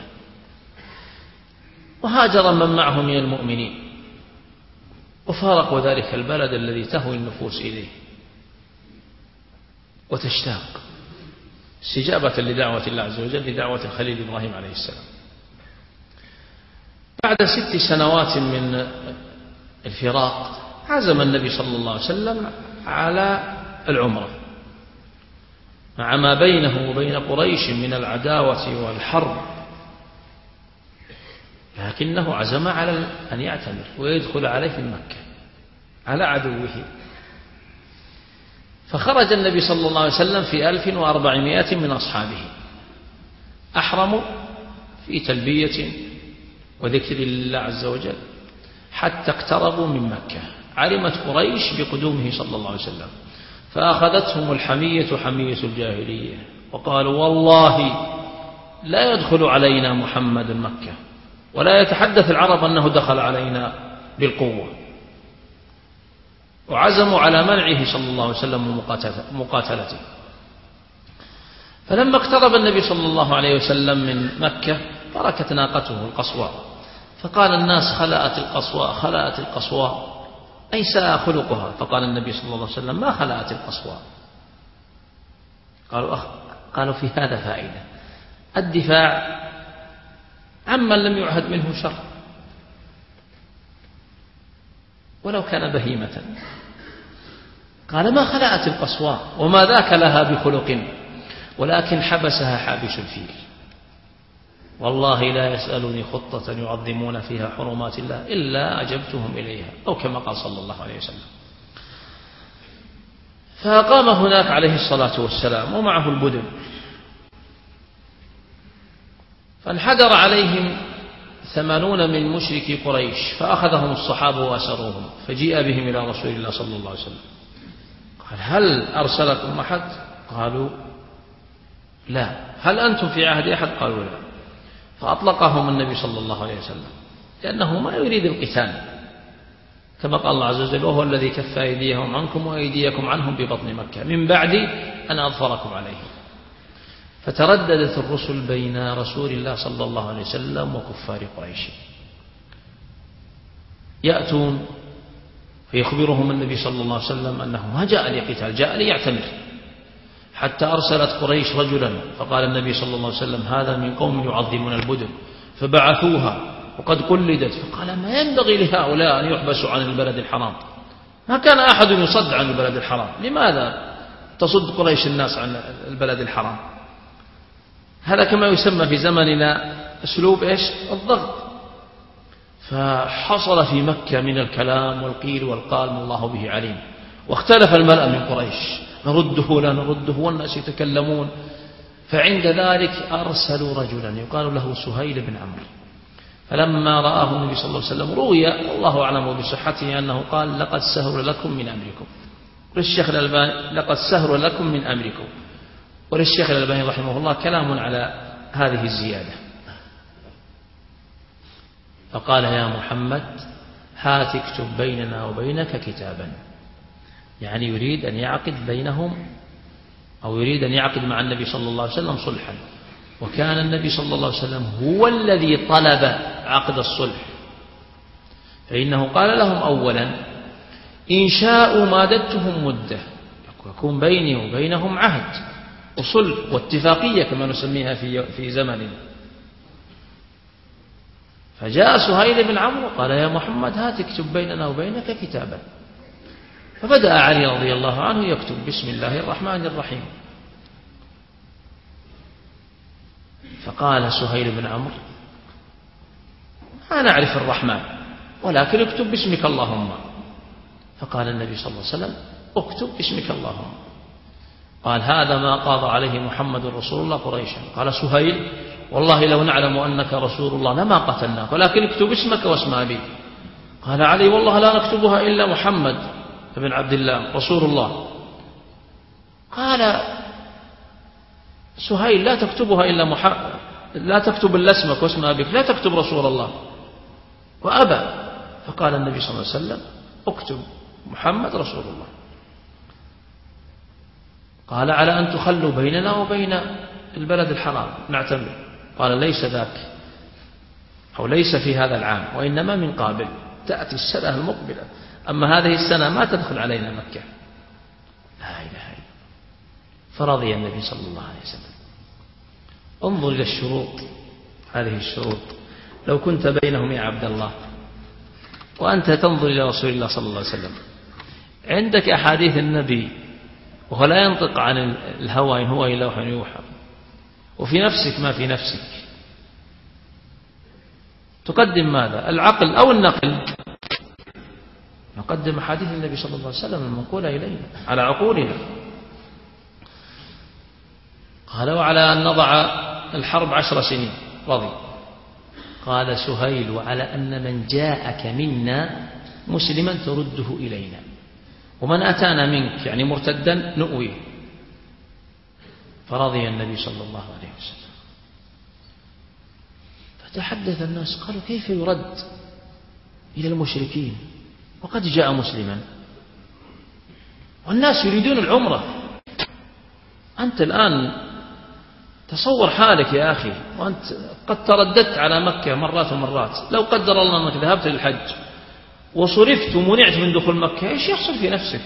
Speaker 1: وهاجر من معه من المؤمنين وفارقوا ذلك البلد الذي تهوي النفوس إليه وتشتاق استجابة لدعوة الله عز وجل لدعوة الخليل إبراهيم عليه السلام. بعد ست سنوات من الفراق عزم النبي صلى الله عليه وسلم على العمرة، مع ما بينه وبين قريش من العداوة والحرب، لكنه عزم على أن يعتمر ويدخل عليه في مكة على عدوه. فخرج النبي صلى الله عليه وسلم في ألف وأربعمائة من أصحابه، أحرموا في تلبية وذكر الله عز وجل حتى اقتربوا من مكة. علمت قريش بقدومه صلى الله عليه وسلم، فأخذتهم الحمية حمية الجاهلية، وقالوا والله لا يدخل علينا محمد مكة، ولا يتحدث العرب أنه دخل علينا بالقوة، وعزموا على منعه صلى الله عليه وسلم ومقاتلته. فلما اقترب النبي صلى الله عليه وسلم من مكة بركت ناقته القصواء، فقال الناس خلأت القصواء خلأت القصواء أي ساء خلقها. فقال النبي صلى الله عليه وسلم ما خلأت القصواء. قالوا, أخ... قالوا في هذا فائدة، الدفاع عمن لم يعهد منه شر ولو كان بهيمة. قال ما خلأت القصواء وما ذاك لها بخلق، ولكن حبسها حابس الفيل. والله لا يسألني خطة يعظمون فيها حرمات الله إلا أجبتهم إليها، أو كما قال صلى الله عليه وسلم. فقام هناك عليه الصلاة والسلام ومعه البدن، فانحدر عليهم ثمانون من مشركي قريش، فأخذهم الصحابة وأسروهم، فجيء بهم إلى رسول الله صلى الله عليه وسلم. قال هل أرسلكم أحد؟ قالوا لا. هل أنتم في عهد أحد؟ قالوا لا. فأطلقهم النبي صلى الله عليه وسلم، لأنه ما يريد القتال، كما قال الله عز وجل وهو الذي كف أيديهم عنكم وأيديكم عنهم ببطن مكة من بعد أن أظفركم عليهم. فترددت الرسل بين رسول الله صلى الله عليه وسلم وكفار قريش، يأتون فيخبرهم النبي صلى الله عليه وسلم أنه ما جاء لقتال، جاء ليعتمر، حتى أرسلت قريش رجلا فقال النبي صلى الله عليه وسلم هذا من قوم يعظمون البدن، فبعثوها وقد قلدت. فقال ما ينبغي لهؤلاء أن يحبسوا عن البلد الحرام، ما كان أحد يصد عن البلد الحرام، لماذا تصد قريش الناس عن البلد الحرام؟ هذا كما يسمى في زمننا أسلوب إيش؟ الضغط. فحصل في مكة من الكلام والقيل والقال ما الله به عليم، واختلف الملأ من قريش نرده لا نرده، والناس يتكلمون. فعند ذلك أرسلوا رجلا يقال له سهيل بن عمرو، فلما رآه النبي صلى الله عليه وسلم روي والله أعلم بصحته أنه قال لقد سهل لكم من أمركم. وللشيخ الألباني لقد سهل لكم من أمركم، وللشيخ الألباني رحمه الله كلام على هذه الزيادة. فقال يا محمد هات اكتب بيننا وبينك كتابا، يعني يريد أن يعقد بينهم أو يريد أن يعقد مع النبي صلى الله عليه وسلم صلحا. وكان النبي صلى الله عليه وسلم هو الذي طلب عقد الصلح، فإنه قال لهم أولا إن شاءوا مادتهم مدة، يكون بيني وبينهم عهد وصلح واتفاقية كما نسميها في في زمننا. فجاء سهيل بن عمرو قال يا محمد هات اكتب بيننا وبينك كتابا. فبدأ علي رضي الله عنه يكتب بسم الله الرحمن الرحيم. فقال سهيل بن عمرو ما نعرف الرحمن ولكن اكتب باسمك اللهم. فقال النبي صلى الله عليه وسلم اكتب باسمك اللهم. قال هذا ما قاضى عليه محمد رسول الله قريشا. قال سهيل والله لو نعلم أنك رسول الله لما قتلناك، ولكن اكتب اسمك واسم أبيك. قال علي والله لا نكتبها إلا محمد بن عبد الله رسول الله. قال سهيل لا تكتبها إلا محمد، لا تكتب إلا اسمك واسم أبيك، لا تكتب رسول الله. وأبى. فقال النبي صلى الله عليه وسلم اكتب محمد رسول الله. قال على أن تخلوا بيننا وبين البلد الحرام نعتمر. قال ليس ذاك أو ليس في هذا العام، وإنما من قابل تأتي السنة المقبلة، أما هذه السنة ما تدخل علينا مكة. لا إله إلا الله. فرضي النبي صلى الله عليه وسلم. انظر إلى الشروط، هذه الشروط لو كنت بينهم يا عبد الله وأنت تنظر إلى رسول الله صلى الله عليه وسلم، عندك أحاديث النبي وهو لا ينطق عن الهوى إن هو إلا وحي يوحى، وفي نفسك ما في نفسك. تقدم ماذا؟ العقل أو النقل؟ نقدم حديث النبي صلى الله عليه وسلم المنقولة إلينا على عقولنا. قال وعلى أن نضع الحرب عشر سنين رضي. قال سهيل وعلى أن من جاءك منا مسلما ترده إلينا، ومن أتانا منك يعني مرتدا نؤويه. فرضي النبي صلى الله عليه وسلم. فتحدث الناس قالوا كيف يرد إلى المشركين وقد جاء مسلما، والناس يريدون العمرة. أنت الآن تصور حالك يا أخي، وأنت قد ترددت على مكة مرات ومرات. لو قدر الله أنك ذهبت للحج وصرفت ومنعت من دخول مكة، إيش يحصل في نفسك؟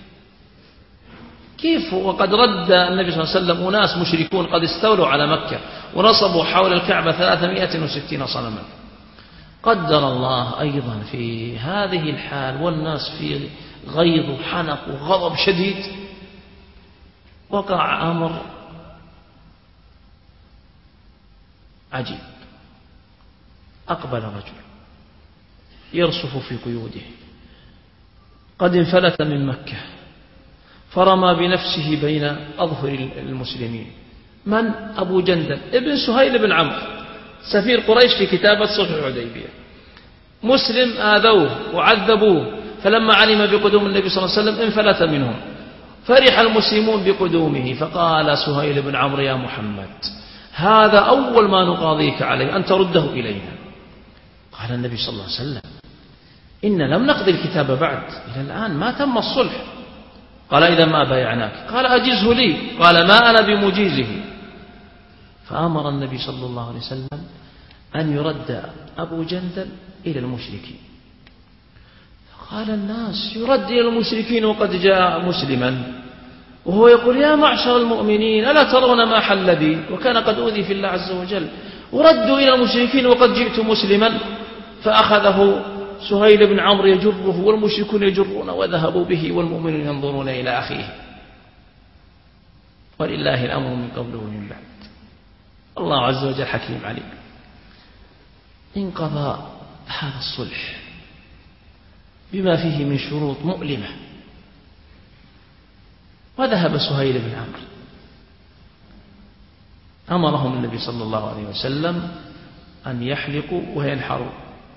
Speaker 1: كيف وقد رد النبي صلى الله عليه وسلم أناس مشركون قد استولوا على مكة ونصبوا حول الكعبة ثلاثمائة وستين صنما. قدر الله أيضا في هذه الحال والناس في غيظ وحنق وغضب شديد، وقع أمر عجيب. أقبل رجل يرصف في قيوده قد انفلت من مكة، فرمى بنفسه بين أظهر المسلمين. من؟ أبو جندل ابن سهيل بن عمرو سفير قريش في كتابة صلح الحديبية. مسلم آذوه وعذبوه، فلما علم بقدوم النبي صلى الله عليه وسلم انفلت منهم. فرح المسلمون بقدومه، فقال سهيل بن عمرو يا محمد هذا أول ما نقاضيك عليه أن ترده إلينا. قال النبي صلى الله عليه وسلم إن لم نقضي الكتاب بعد، إلى الآن ما تم الصلح. قال إذا ما بايعناك. قال أجزه لي. قال ما أنا بمجيزه. فأمر النبي صلى الله عليه وسلم أن يرد أبو جندل إلى المشركين. فقال الناس يرد إلى المشركين وقد جاء مسلما، وهو يقول يا معشر المؤمنين ألا ترون ما حل بي، وكان قد أوذي في الله عز وجل، وردوا إلى المشركين وقد جئت مسلما. فأخذه سهيل بن عمرو يجره والمشركون يجرون، وذهبوا به والمؤمنون ينظرون إلى أخيه. ولله الأمر من قبل ومن بعد، الله عز وجل حكيم عليم. انقضى هذا الصلح بما فيه من شروط مؤلمة، وذهب سهيل بن عمرو. أمرهم النبي صلى الله عليه وسلم أن يحلقوا وينحروا.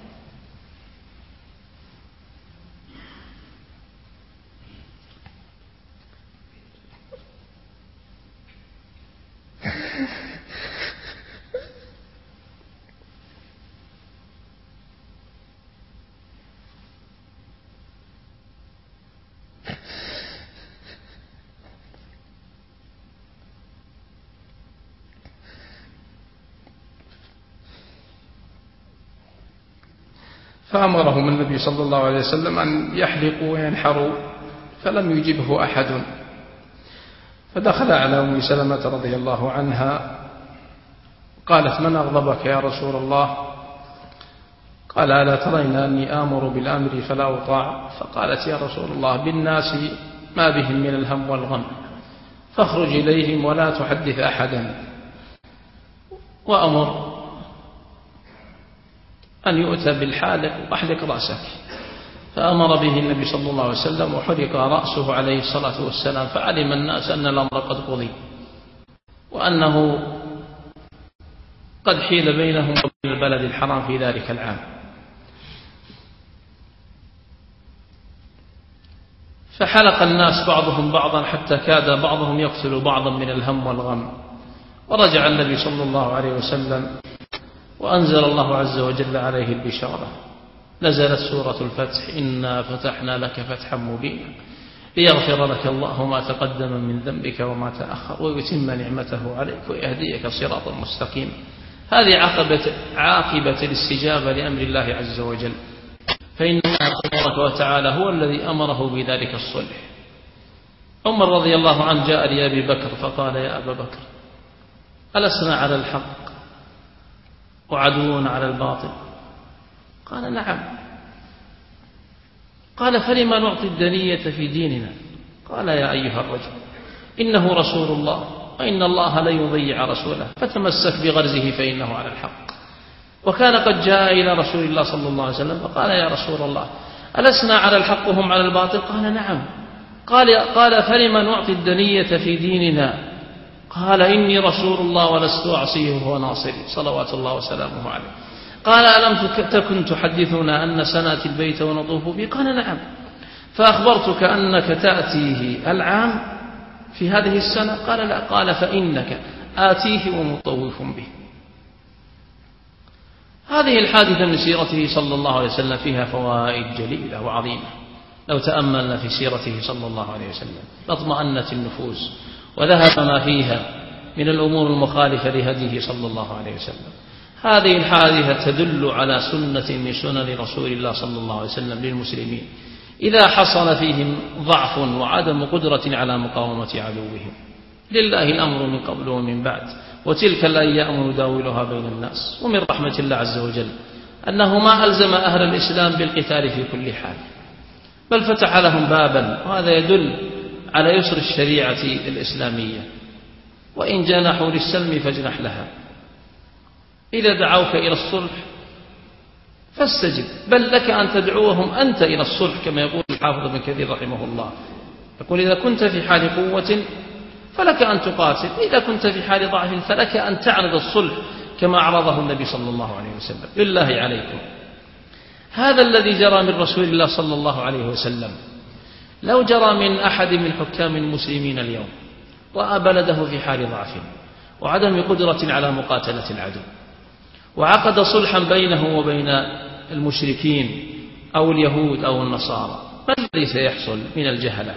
Speaker 1: فأمرهم النبي صلى الله عليه وسلم أن يحلقوا وينحروا، فلم يجبه أحد. فدخل على أم سلمة رضي الله عنها، قالت من أغضبك يا رسول الله؟ قال ألا ترين أني آمر بالأمر فلا أطاع؟ فقالت يا رسول الله بالناس ما بهم من الهم والغم، فاخرج إليهم ولا تحدث أحدا، وأمر أن يؤتى بالحالق وأحلق رأسك. فأمر به النبي صلى الله عليه وسلم وحرق رأسه عليه الصلاة والسلام. فعلم الناس أن الأمر قد قضي، وأنه قد حيل بينهم وبين البلد الحرام في ذلك العام. فحلق الناس بعضهم بعضا حتى كاد بعضهم يقتل بعضا من الهم والغم. ورجع النبي صلى الله عليه وسلم، وأنزل الله عز وجل عليه البشارة. نزلت سورة الفتح إنا فتحنا لك فتحا مبينا ليغفر لك الله ما تقدم من ذنبك وما تأخر ويتم نعمته عليك ويهديك صراطا مستقيما. هذه عاقبة, عاقبة الاستجابة لأمر الله عز وجل، فإن الله تبارك وتعالى هو الذي أمره بذلك الصلح. عمر رضي الله عنه جاء لأبي بكر فقال يا أبا بكر ألسنا على الحق وعدوون على الباطل؟ قال نعم. قال فلما نعطي الدنية في ديننا؟ قال يا أيها الرجل إنه رسول الله وإن الله لن يضيع رسوله، فتمسك بغرزه فإنه على الحق. وكان قد جاء إلى رسول الله صلى الله عليه وسلم فقال: يا رسول الله، ألسنا على الحق وهم على الباطل؟ قال: نعم. قال, قال فلم نعطي الدنية في ديننا؟ قال: إني رسول الله ولست أعصيه وهو ناصري صلوات الله وسلامه عليه. قال: ألم تكن تحدثنا أن سنأتي البيت ونطوف به؟ قال: نعم. فأخبرتك أنك تأتيه العام في هذه السنة؟ قال: لا. قال: فإنك آتيه ومطوف به. هذه الحادثة من سيرته صلى الله عليه وسلم فيها فوائد جليلة وعظيمة، لو تأملنا في سيرته صلى الله عليه وسلم لاطمأنت النفوس وذهب ما فيها من الأمور المخالفة لهديه صلى الله عليه وسلم. هذه الحادثة تدل على سنة من سنن رسول الله صلى الله عليه وسلم للمسلمين إذا حصل فيهم ضعف وعدم قدرة على مقاومة عدوهم. لله الأمر من قبل ومن بعد، وتلك الأيام نداولها بين الناس. ومن رحمة الله عز وجل أنه ما ألزم أهل الإسلام بالقتال في كل حال، بل فتح لهم بابا، وهذا يدل على يسر الشريعة الإسلامية. وإن جنحوا للسلم فاجنح لها، إذا دعوك إلى الصلح فاستجب، بل لك أن تدعوهم أنت إلى الصلح، كما يقول الحافظ ابن كثير رحمه الله، يقول: إذا كنت في حال قوة فلك أن تقاتل، إذا كنت في حال ضعف فلك أن تعرض الصلح كما عرضه النبي صلى الله عليه وسلم. بالله عليكم، هذا الذي جرى من رسول الله صلى الله عليه وسلم لو جرى من أحد من حكام المسلمين اليوم، رأى بلده في حال ضعف وعدم قدرة على مقاتلة العدو، وعقد صلحا بينه وبين المشركين أو اليهود أو النصارى، ما الذي سيحصل من الجهلة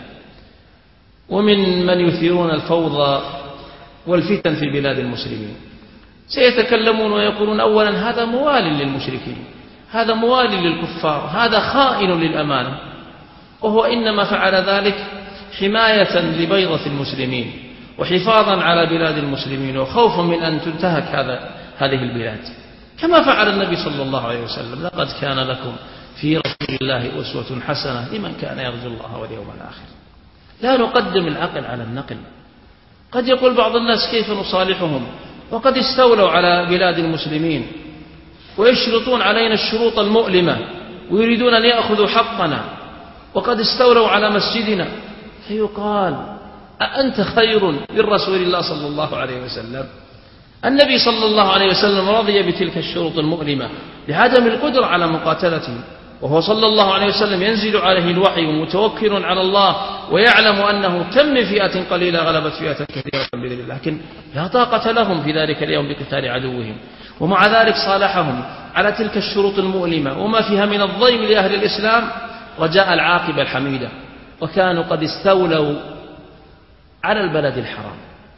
Speaker 1: ومن من يثيرون الفوضى والفتن في بلاد المسلمين؟ سيتكلمون ويقولون: أولا هذا موال للمشركين، هذا موال للكفار، هذا خائن للأمانة، وهو إنما فعل ذلك حماية لبيضة المسلمين وحفاظا على بلاد المسلمين وخوفا من أن تنتهك هذا هذه البلاد، كما فعل النبي صلى الله عليه وسلم: لقد كان لكم في رسول الله أسوة حسنة لمن كان يرجو الله واليوم الآخر. لا نقدم العقل على النقل. قد يقول بعض الناس: كيف نصالحهم وقد استولوا على بلاد المسلمين ويشرطون علينا الشروط المؤلمة ويريدون أن يأخذوا حقنا وقد استولوا على مسجدنا؟ فيقال: أأنت خير من رسول الله صلى الله عليه وسلم؟ النبي صلى الله عليه وسلم رضي بتلك الشروط المؤلمة لعدم القدرة على مقاتلته، وهو صلى الله عليه وسلم ينزل عليه الوحي ومتوكل على الله ويعلم أنه كم من فئة قليلة غلبت فئة كثيرة بإذن الله، لكن لا طاقة لهم في ذلك اليوم بقتال عدوهم، ومع ذلك صالحهم على تلك الشروط المؤلمة وما فيها من الضيم لأهل الإسلام، وجاء العاقبة الحميدة، وكانوا قد استولوا على البلد الحرام.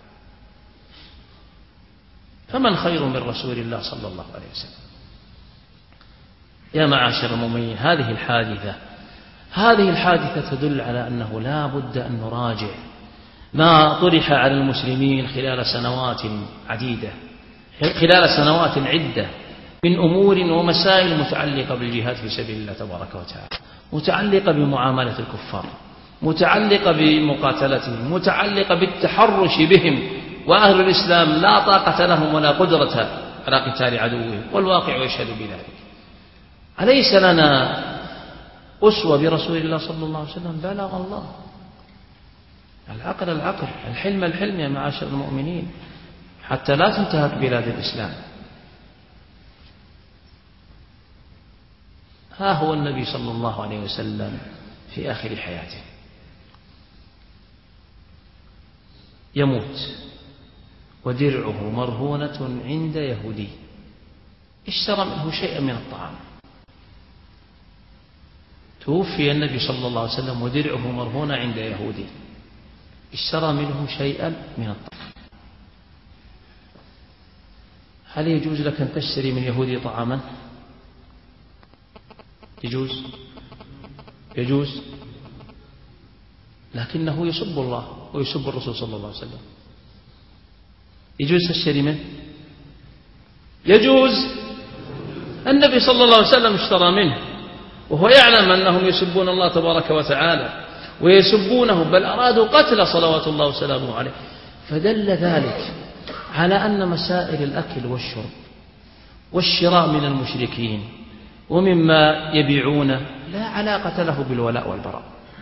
Speaker 1: فمن خير من رسول الله صلى الله عليه وسلم؟ يا معاشر المؤمنين، هذه الحادثة هذه الحادثة تدل على أنه لا بد أن نراجع ما طرح على المسلمين خلال سنوات عديدة خلال سنوات عدة من أمور ومسائل متعلقة بالجهاد في سبيل الله تبارك وتعالى، متعلقة بمعاملة الكفار، متعلقة بمقاتلتهم، متعلقة بالتحرش بهم، وأهل الإسلام لا طاقة لهم ولا قدرة على قتال عدوهم، والواقع يشهد بذلك. أليس لنا أسوة برسول الله صلى الله عليه وسلم؟ بلغ الله. العقل العقل، الحلم الحلم يا معاشر المؤمنين، حتى لا تنتهك بلاد الإسلام. ها هو النبي صلى الله عليه وسلم في آخر حياته يموت ودرعه مرهونة عند يهودي اشترى منه شيئا من الطعام. توفي النبي صلى الله عليه وسلم ودرعه مرهونة عند يهودي اشترى منه شيئا من الطعام. هل يجوز لك أن تشتري من يهودي طعاما؟ يجوز يجوز لكنه يسب الله ويسب الرسول صلى الله عليه وسلم. يجوز تشتري منه؟ يجوز. النبي صلى الله عليه وسلم اشترى منه وهو يعلم أنهم يسبون الله تبارك وتعالى ويسبونه، بل أرادوا قتل صلوات الله وسلامه عليه. فدل ذلك على أن مسائل الأكل والشرب والشراء من المشركين ومما يبيعونه لا علاقة له بالولاء والبراء.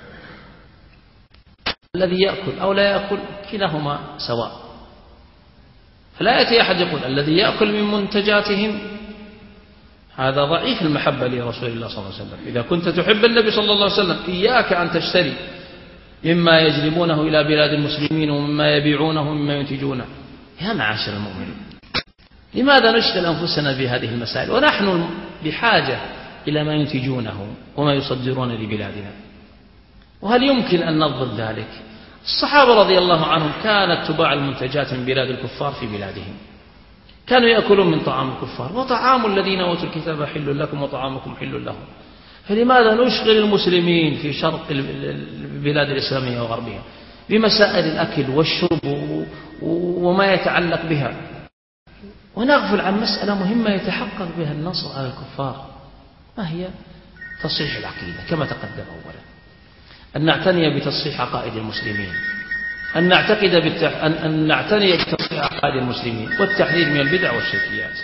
Speaker 1: الذي يأكل أو لا يأكل كلاهما سواء. فلا يأتي أحد يقول الذي يأكل من منتجاتهم هذا ضعيف المحبة لرسول الله صلى الله عليه وسلم. إذا كنت تحب النبي صلى الله عليه وسلم إياك أن تشتري مما يجلبونه إلى بلاد المسلمين ومما يبيعونه ومما ينتجونه. يا معاشر المؤمنين، لماذا نشغل أنفسنا بهذه المسائل ونحن بحاجة إلى ما ينتجونه وما يصدرون لبلادنا؟ وهل يمكن أن نضبط ذلك؟ الصحابة رضي الله عنهم كانت تباع المنتجات من بلاد الكفار في بلادهم، كانوا يأكلون من طعام الكفار، وطعام الذين أوتوا الكتاب حل لكم وطعامكم حل لهم. فلماذا نشغل المسلمين في شرق البلاد الإسلامية وغربها بمسائل الأكل والشرب وما يتعلق بها، ونغفل عن مسألة مهمة يتحقق بها النصر على الكفار؟ ما هي؟ تصحيح العقيدة كما تقدم أولا، أن نعتني بتصحيح عقائد المسلمين، أن نعتقد بالتح... أن... أن نعتني بتصحيح عقائد المسلمين والتحذير من البدع والشركيات.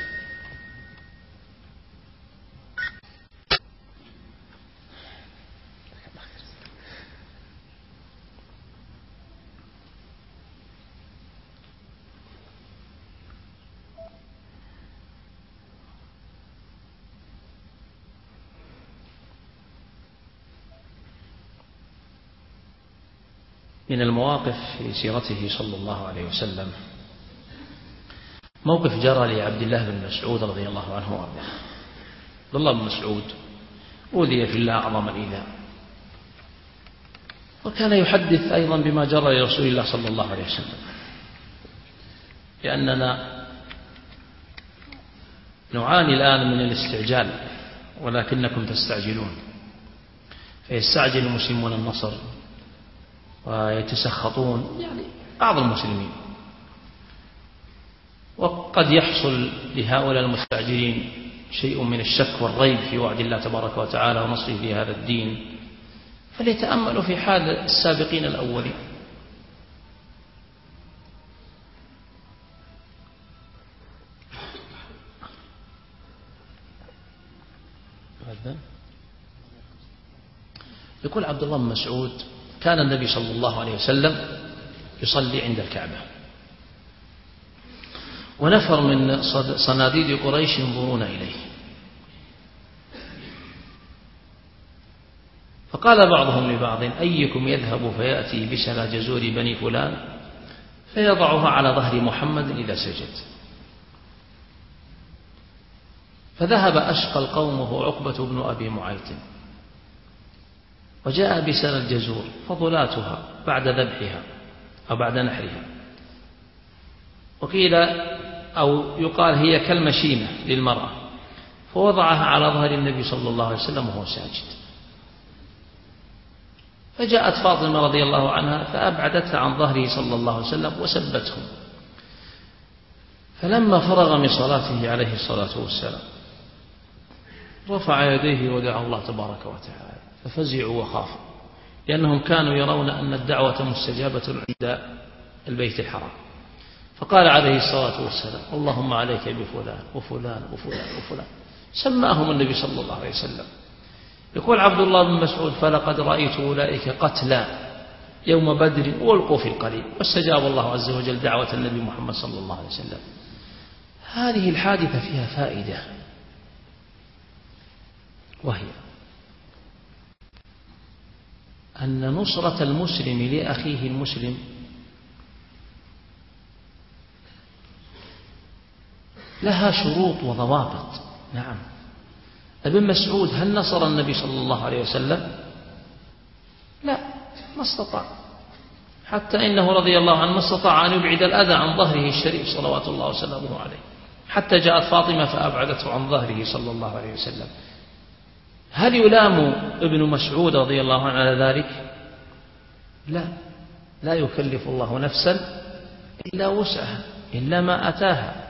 Speaker 1: من المواقف في سيرته صلى الله عليه وسلم موقف جرى لعبد الله بن مسعود رضي الله عنه وارضاه. عبد الله بن مسعود أوذي في الله أعظم الإيذاء، وكان يحدث أيضا بما جرى لرسول الله صلى الله عليه وسلم، لأننا نعاني الآن من الاستعجال ولكنكم تستعجلون، فيستعجل المسلمون النصر ويتسخطون يعني بعض المسلمين، وقد يحصل لهؤلاء المستعجلين شيء من الشك والريب في وعد الله تبارك وتعالى ونصره في هذا الدين، فليتأملوا في حال السابقين الأولين. يقول عبد الله بن مسعود: كان النبي صلى الله عليه وسلم يصلي عند الكعبة، ونفر من صناديد قريش ينظرون إليه، فقال بعضهم لبعض: أيكم يذهب فيأتي بسل جزور بني فلان فيضعها على ظهر محمد إذا سجد؟ فذهب أشقى القوم وهو عقبة بن أبي معيط، وجاء بسل الجزور فضلاتها بعد ذبحها أو بعد نحرها، وقيل أو يقال هي كالمشيمة للمرأة، فوضعها على ظهر النبي صلى الله عليه وسلم وهو ساجد. فجاءت فاطمة رضي الله عنها فأبعدتها عن ظهره صلى الله عليه وسلم وسبته، فلما فرغ من صلاته عليه الصلاة والسلام رفع يديه ودعا الله تبارك وتعالى، ففزعوا وخافوا، لأنهم كانوا يرون أن الدعوة مستجابة عند البيت الحرام. فقال عليه الصلاة والسلام: اللهم عليك بفلان وفلان وفلان وفلان، سماهم النبي صلى الله عليه وسلم. يقول عبد الله بن مسعود: فلقد رأيت أولئك قتلى يوم بدر والقوا في القليل، واستجاب الله عز وجل دعوة النبي محمد صلى الله عليه وسلم. هذه الحادثة فيها فائدة، وهي أن نصرة المسلم لأخيه المسلم لها شروط وضوابط. نعم، ابن مسعود هل نصر النبي صلى الله عليه وسلم؟ لا، ما استطاع، حتى إنه رضي الله عنه ما استطاع أن يبعد الأذى عن ظهره الشريف صلوات الله وسلامه عليه، حتى جاءت فاطمة فأبعدته عن ظهره صلى الله عليه وسلم. هل يلام ابن مسعود رضي الله عنه على ذلك؟ لا، لا يكلف الله نفسا إلا وسعها، إلا ما أتاها.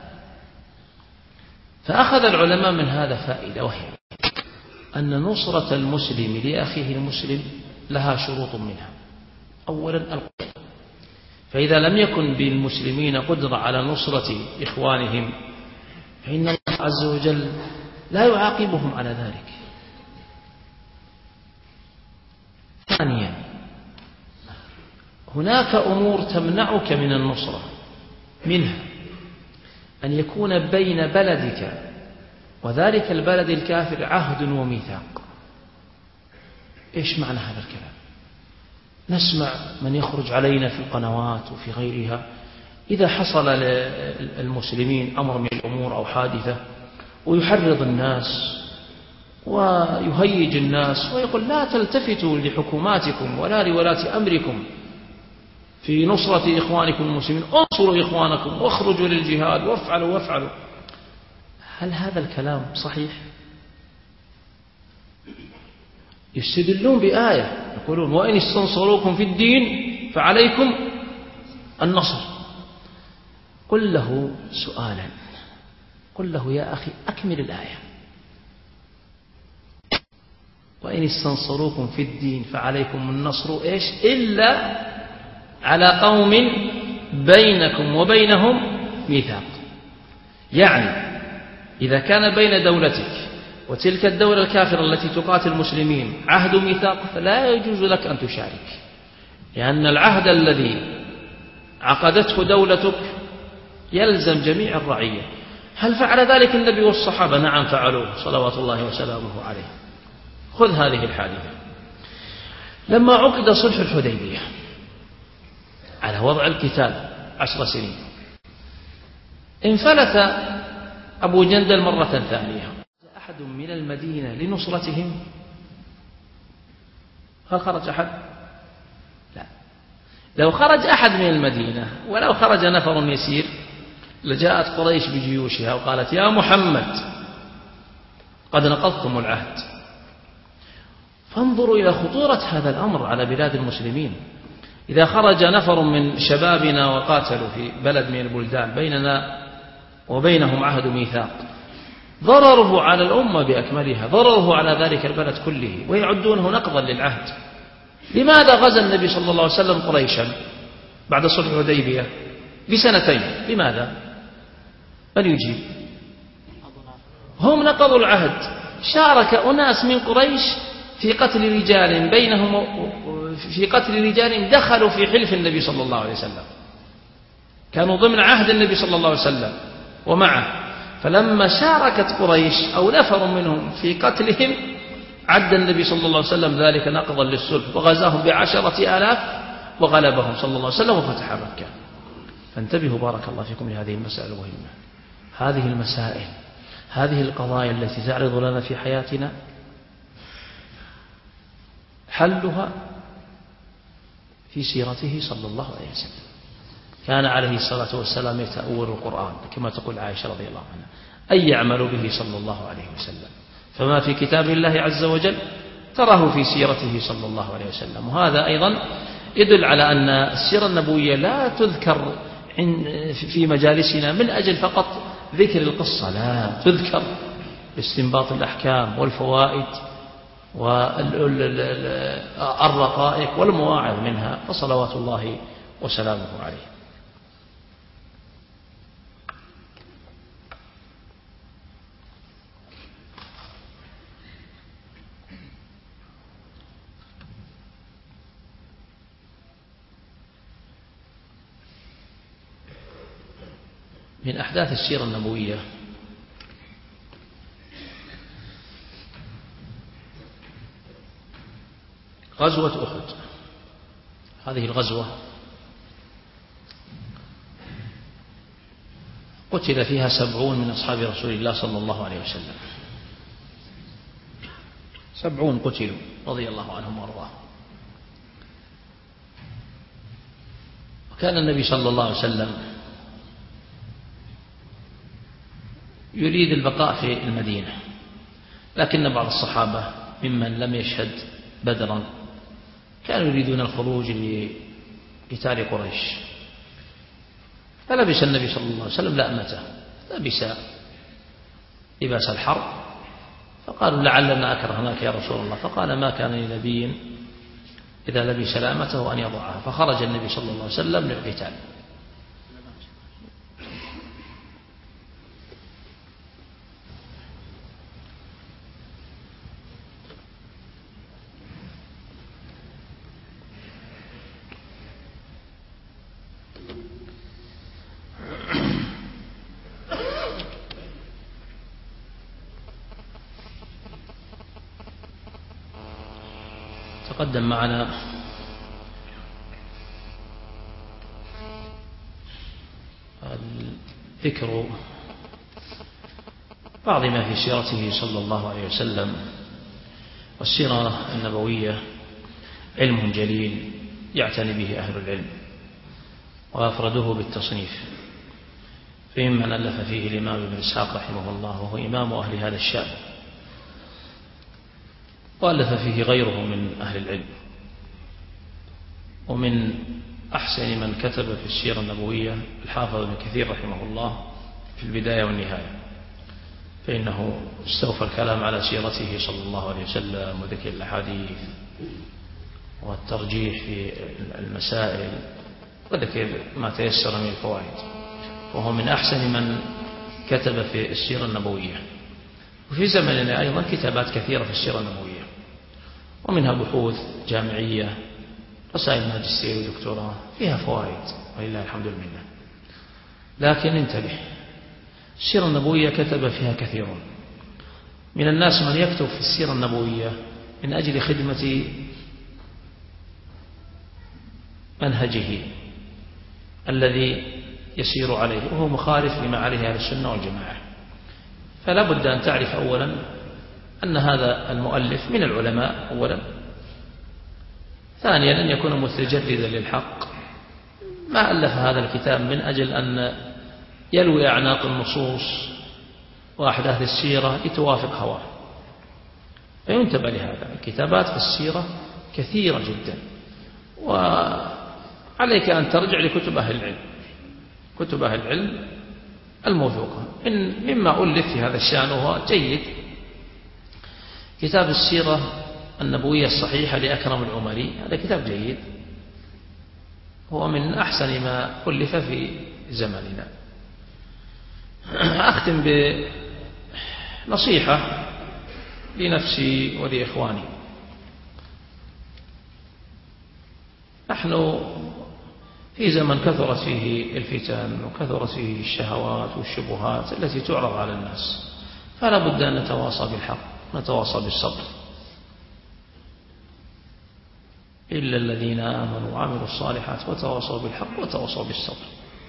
Speaker 1: فأخذ العلماء من هذا فائدة، وهي أن نصرة المسلم لأخيه المسلم لها شروط منها. أولا القدرة، فإذا لم يكن بالمسلمين قدرة على نصرة إخوانهم فإن الله عز وجل لا يعاقبهم على ذلك. ثانيا هناك أمور تمنعك من النصرة، منها أن يكون بين بلدك وذلك البلد الكافر عهد وميثاق. إيش معنى هذا الكلام؟ نسمع من يخرج علينا في القنوات وفي غيرها إذا حصل للمسلمين أمر من الأمور أو حادثة ويحرض الناس ويهيج الناس ويقول لا تلتفتوا لحكوماتكم ولا لولاة أمركم في نصرة إخوانكم المسلمين، انصروا إخوانكم واخرجوا للجهاد وافعلوا وافعلوا. هل هذا الكلام صحيح؟ يستدلون بآية يقولون وإن استنصروكم في الدين فعليكم النصر. قل له سؤالا، قل له يا أخي أكمل الآية. وإن استنصروكم في الدين فعليكم النصر إيش إلا على قوم بينكم وبينهم ميثاق. يعني إذا كان بين دولتك وتلك الدولة الكافرة التي تقاتل المسلمين عهد ميثاق فلا يجوز لك أن تشارك، لأن العهد الذي عقدته دولتك يلزم جميع الرعية. هل فعل ذلك النبي والصحابة؟ نعم فعلوه صلوات الله وسلامه عليه. خذ هذه الحادثة. لما عقد صلح الحديبية على وضع القتال عشر سنين، انفلت أبو جندل مرة ثانية. أحد من المدينة لنصرتهم؟ هل خرج أحد؟ لا. لو خرج أحد من المدينة ولو خرج نفر يسير لجاءت قريش بجيوشها وقالت يا محمد قد نقضتم العهد. فانظروا إلى خطورة هذا الأمر على بلاد المسلمين. إذا خرج نفر من شبابنا وقاتلوا في بلد من البلدان بيننا وبينهم عهد ميثاق، ضرره على الأمة بأكملها، ضرره على ذلك البلد كله، ويعدونه نقضا للعهد. لماذا غزا النبي صلى الله عليه وسلم قريشا بعد صلح الحديبية بسنتين؟ لماذا؟ من يجيب؟ هم نقضوا العهد. شارك أناس من قريش في قتل رجال بينهم في قتل رجال دخلوا في حلف النبي صلى الله عليه وسلم، كانوا ضمن عهد النبي صلى الله عليه وسلم ومعه. فلما شاركت قريش أو نفر منهم في قتلهم عد النبي صلى الله عليه وسلم ذلك نقضا للصلح وغزاهم بعشرة آلاف وغلبهم صلى الله عليه وسلم وفتح مكة. فانتبهوا بارك الله فيكم لهذه المسائل المهمة. هذه المسائل، هذه القضايا التي تعرض لنا في حياتنا حلها في سيرته صلى الله عليه وسلم. كان عليه الصلاة والسلام يتأول القرآن كما تقول عائشة رضي الله عنها، أي يعمل به صلى الله عليه وسلم، فما في كتاب الله عز وجل تراه في سيرته صلى الله عليه وسلم. وهذا أيضا يدل على أن السيرة النبوية لا تذكر في مجالسنا من أجل فقط ذكر القصة، لا، تذكر باستنباط الأحكام والفوائد والرقائق والمواعظ منها، فصلوات الله وسلامه عليه. من أحداث السيرة النبوية غزوة أحد. هذه الغزوة قتل فيها سبعون من أصحاب رسول الله صلى الله عليه وسلم، سبعون قتلوا رضي الله عنهم وارضاهم. وكان النبي صلى الله عليه وسلم يريد البقاء في المدينة، لكن بعض الصحابة ممن لم يشهد بدرا كانوا يريدون الخروج لقتال قريش، فلبس النبي صلى الله عليه وسلم لأمته، لبس لباس الحرب، فقالوا لعلنا أكرهناك يا رسول الله، فقال ما كان لنبي إذا لبي سلامته أن يضعها، فخرج النبي صلى الله عليه وسلم للقتال. تقدم معنا ذكر بعض ما في سيرته صلى الله عليه وسلم. والسيرة النبوية علم جليل يعتني به أهل العلم وأفرده بالتصنيف، فممن ألف فيه الإمام ابن إسحاق رحمه الله وهو إمام أهل هذا الشأن، وألف فيه غيره من أهل العلم. ومن أحسن من كتب في السيرة النبوية الحافظ ابن كثير رحمه الله في البداية والنهاية، فإنه استوفى الكلام على سيرته صلى الله عليه وسلم وذكر الأحاديث والترجيح في المسائل وذكر ما تيسر من الفوائد، وهو من أحسن من كتب في السيرة النبوية. وفي زمننا أيضا كتابات كثيرة في السيرة النبوية، ومنها بحوث جامعية، رسائل ماجستير ودكتوراه فيها فوائد ولله الحمد لله. لكن انتبه، السيرة النبوية كتب فيها كثيرون. من الناس من يكتب في السيرة النبوية من أجل خدمة منهجه الذي يسير عليه، وهو مخالف لما عليه أهل السنة والجماعة. فلا بد أن تعرف أولا أن هذا المؤلف من العلماء أولا، ثانيا أن يكون متجردا للحق، ما ألف هذا الكتاب من أجل أن يلوي أعناق النصوص وأحداث السيرة لتوافق هواه، فينتبه لهذا. الكتابات في السيرة كثيرة جدا، وعليك أن ترجع لكتب أهل العلم، كتب أهل العلم الموثوقة. من مما ألف في هذا الشأن وهو جيد كتاب السيرة النبوية الصحيحة لأكرم العمري، هذا كتاب جيد، هو من أحسن ما ألف في زماننا. أختم بنصيحة لنفسي ولإخواني. نحن في زمن كثرت فيه الفتن وكثرت فيه الشهوات والشبهات التي تعرض على الناس، فلا بد أن نتواصى بالحق، نتواصى بالصبر. إلا الذين آمنوا وعملوا الصالحات وتواصوا بالحق وتواصوا بالصبر.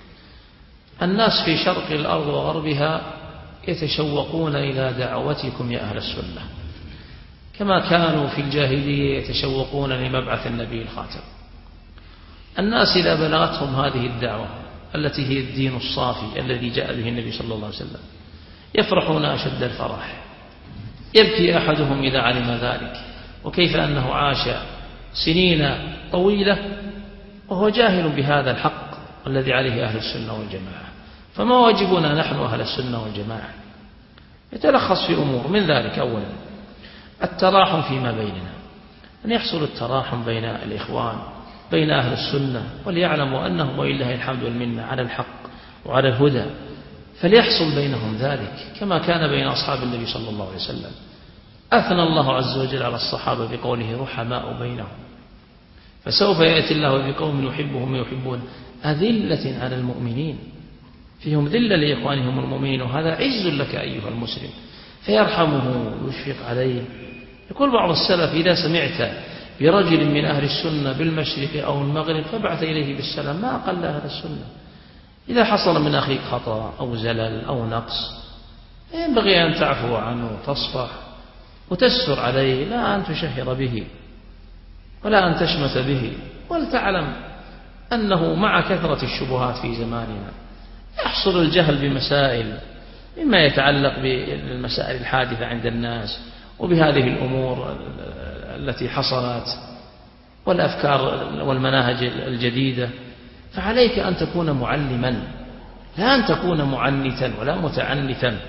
Speaker 1: الناس في شرق الأرض وغربها يتشوقون إلى دعوتكم يا أهل السنة، كما كانوا في الجاهلية يتشوقون لمبعث النبي الخاتم. الناس إذا بلغتهم هذه الدعوة التي هي الدين الصافي الذي جاء به النبي صلى الله عليه وسلم يفرحون أشد الفرح. يبكي أحدهم إذا علم ذلك، وكيف أنه عاش سنين طويلة وهو جاهل بهذا الحق الذي عليه أهل السنة والجماعة. فما واجبنا نحن أهل السنة والجماعة؟ يتلخص في أمور، من ذلك أولا التراحم فيما بيننا، أن يحصل التراحم بين الإخوان، بين أهل السنة، وليعلموا أنهم ولله الحمد والمنة على الحق وعلى الهدى، فليحصل بينهم ذلك كما كان بين أصحاب النبي صلى الله عليه وسلم. أثنى الله عز وجل على الصحابة بقوله رحماء بينهم، فسوف يأتي الله بقوم يحبهم ويحبون أذلة على المؤمنين، فيهم ذلة لإخوانهم المؤمنين، وهذا عز لك أيها المسلم، فيرحمه ويشفق عليه. يقول بعض السلف إذا سمعت برجل من أهل السنة بالمشرق أو المغرب فابعث إليه بالسلام، ما أقل أهل السنة. إذا حصل من أخيك خطأ أو زلل أو نقص ينبغي أن تعفو عنه وتصفح وتستر عليه، لا أن تشهر به ولا أن تشمت به. ولتعلم أنه مع كثرة الشبهات في زماننا يحصل الجهل بمسائل مما يتعلق بالمسائل الحادثة عند الناس وبهذه الأمور التي حصلت والأفكار والمناهج الجديدة. فعليك أن تكون معلما، لا أن تكون معنتا ولا متعنتا.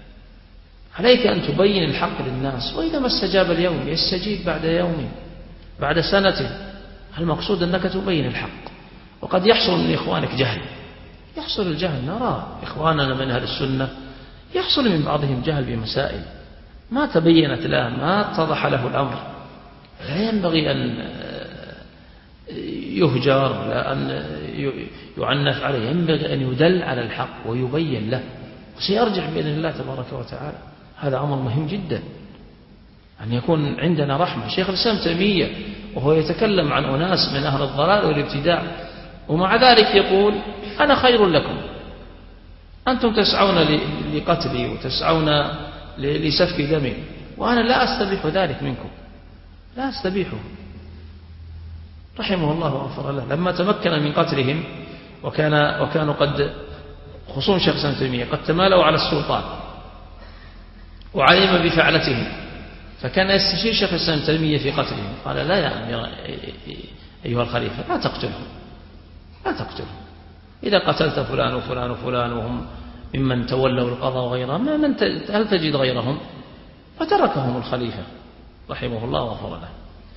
Speaker 1: عليك أن تبين الحق للناس، وإذا ما استجاب اليوم يستجيب بعد يوم بعد سنة، المقصود أنك تبين الحق. وقد يحصل من إخوانك جهل، يحصل الجهل، نرى إخواننا من أهل السنة يحصل من بعضهم جهل بمسائل ما تبينت له، ما اتضح له الأمر، لا ينبغي أن يهجر، لا أن يعنف عليه، ينبغي أن يدل على الحق ويبين له، وسيرجع بإذن الله تبارك وتعالى. هذا أمر مهم جدا، أن يكون عندنا رحمة. شيخ الإسلام تيمية وهو يتكلم عن أناس من أهل الضلال والابتداع، ومع ذلك يقول أنا خير لكم، أنتم تسعون لقتلي وتسعون لسفك دمي، وأنا لا أستبيح ذلك منكم، لا أستبيحه. رحمه الله وغفر له، لما تمكن من قتلهم وكان وكانوا قد خصوم شيخ الإسلام تيمية قد تمالوا على السلطان وعلم بفعلتهم، فكان يستشير شيخ الإسلام تيمية في قتلهم، قال لا يا أمير أيها الخليفة لا تقتلهم، لا تقتلهم، إذا قتلت فلان وفلان وفلان وهم ممن تولوا القضاء وغيرهم، هل تجد غيرهم؟ فتركهم الخليفة رحمه الله وغفر له.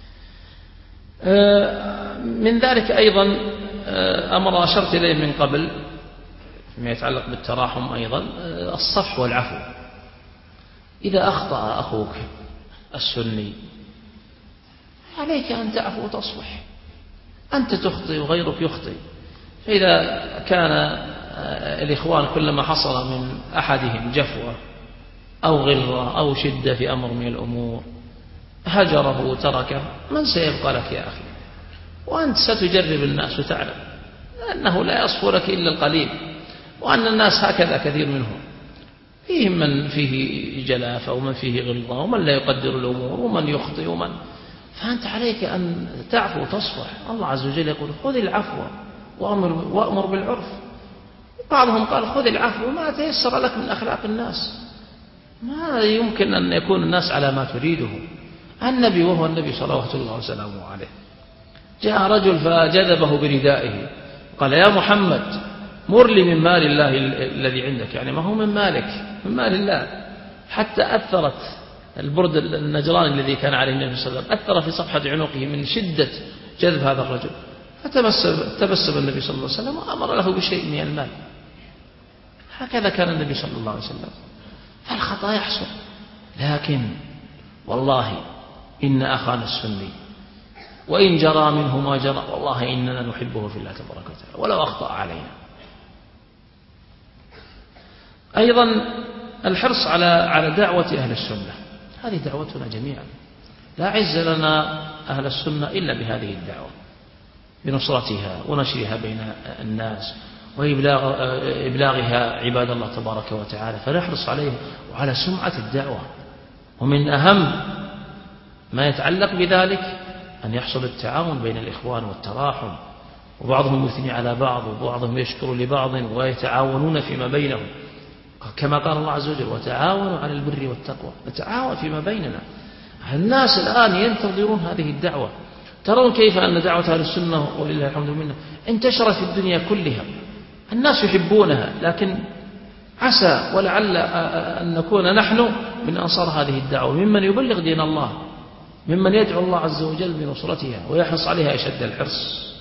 Speaker 1: من ذلك أيضا أمر أشرت إليه من قبل فيما يتعلق بالتراحم أيضا الصفح والعفو. إذا أخطأ أخوك السني عليك أن تعفو وتصفح، أنت تخطئ وغيرك يخطئ. فإذا كان الإخوان كلما حصل من أحدهم جفوة أو غلظة أو شدة في أمر من الأمور هجره وتركه، من سيبقى لك يا أخي؟ وأنت ستجرب الناس وتعلم أنه لا يصفو لك إلا القليل، وأن الناس هكذا كثير منهم، فيهم من فيه جلافة ومن فيه غلظة ومن لا يقدر الأمور ومن يخطئ ومن، فأنت عليك أن تعفو وتصفح. الله عز وجل يقول خذ العفو وأمر, وأمر بالعرف. بعضهم قال خذ العفو ما تيسر لك من أخلاق الناس، ما يمكن أن يكون الناس على ما تريده. النبي وهو النبي صلوات الله وسلامه عليه جاء رجل فجذبه بردائه قال يا محمد مر لي من مال الله الذي عندك، يعني ما هو من مالك، من مال الله. حتى أثرت البرد النجران الذي كان عليه النبي صلى الله عليه وسلم أثر في صفحة عنقه من شدة جذب هذا الرجل، فتبسم النبي صلى الله عليه وسلم وأمر له بشيء من المال. هكذا كان النبي صلى الله عليه وسلم. فالخطأ يحصل، لكن والله إن أخانا السني وإن جرى منه ما جرى والله إننا نحبه في الله تبارك وتعالى ولو أخطأ علينا. أيضا الحرص على على دعوة أهل السنة، هذه دعوتنا جميعا، لا عز لنا أهل السنة إلا بهذه الدعوة، بنصرتها ونشرها بين الناس وإبلاغها عباد الله تبارك وتعالى، فنحرص عليه وعلى سمعة الدعوة. ومن أهم ما يتعلق بذلك أن يحصل التعاون بين الإخوان والتراحم، وبعضهم يثني على بعض وبعضهم يشكر لبعض ويتعاونون فيما بينهم، كما قال الله عز وجل وتعاونوا على البر والتقوى، نتعاون فيما بيننا. الناس الآن ينتظرون هذه الدعوة. ترون كيف أن دعوة أهل السنة ولله الحمد منه انتشرت في الدنيا كلها، الناس يحبونها، لكن عسى ولعل أن نكون نحن من أنصار هذه الدعوة، ممن يبلغ دين الله، ممن يدعو الله عز وجل بنصرتها ويحرص عليها أشد الحرص،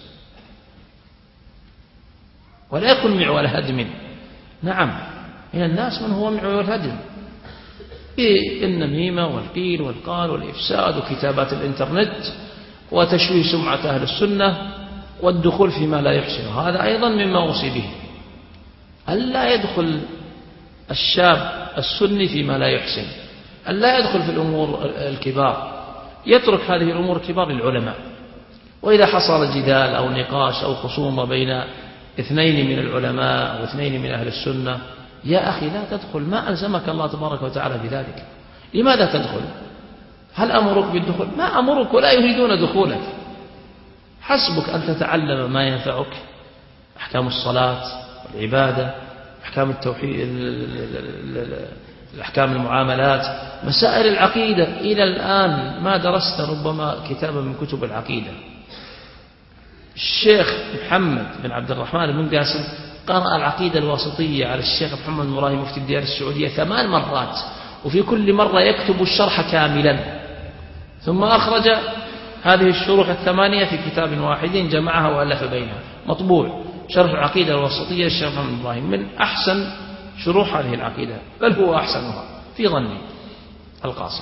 Speaker 1: ولا يكون معول هدم. نعم من الناس من هو معول هدم بالنميمة والقيل والقال والإفساد وكتابات الإنترنت وتشويه سمعة أهل السنة والدخول فيما لا يحسن. هذا أيضا مما أوصي به، ألا يدخل الشاب السني فيما لا يحسن، ألا يدخل في الأمور الكبار، يترك هذه الأمور الكبار للعلماء. وإذا حصل جدال أو نقاش أو خصومة بين اثنين من العلماء أو اثنين من أهل السنة، يا أخي لا تدخل، ما ألزمك الله تبارك وتعالى بذلك. لماذا تدخل؟ هل أمرك بالدخول؟ ما أمرك ولا يريدون دخولك. حسبك أن تتعلم ما ينفعك، أحكام الصلاة والعبادة، أحكام التوحيد، الأحكام المعاملات، مسائل العقيدة. إلى الآن ما درست ربما كتابا من كتب العقيدة. الشيخ محمد بن عبد الرحمن بن قاسم قرأ العقيدة الواسطية على الشيخ محمد مراهي مفتي الديار السعودية ثمان مرات، وفي كل مرة يكتب الشرح كاملا، ثم أخرج هذه الشروح الثمانية في كتاب واحد جمعها وألف بينها، مطبوع شرح العقيدة الوسطية للشيخ محمد إبراهيم، من أحسن شروح هذه العقيدة، بل هو أحسنها في ظني القاصر.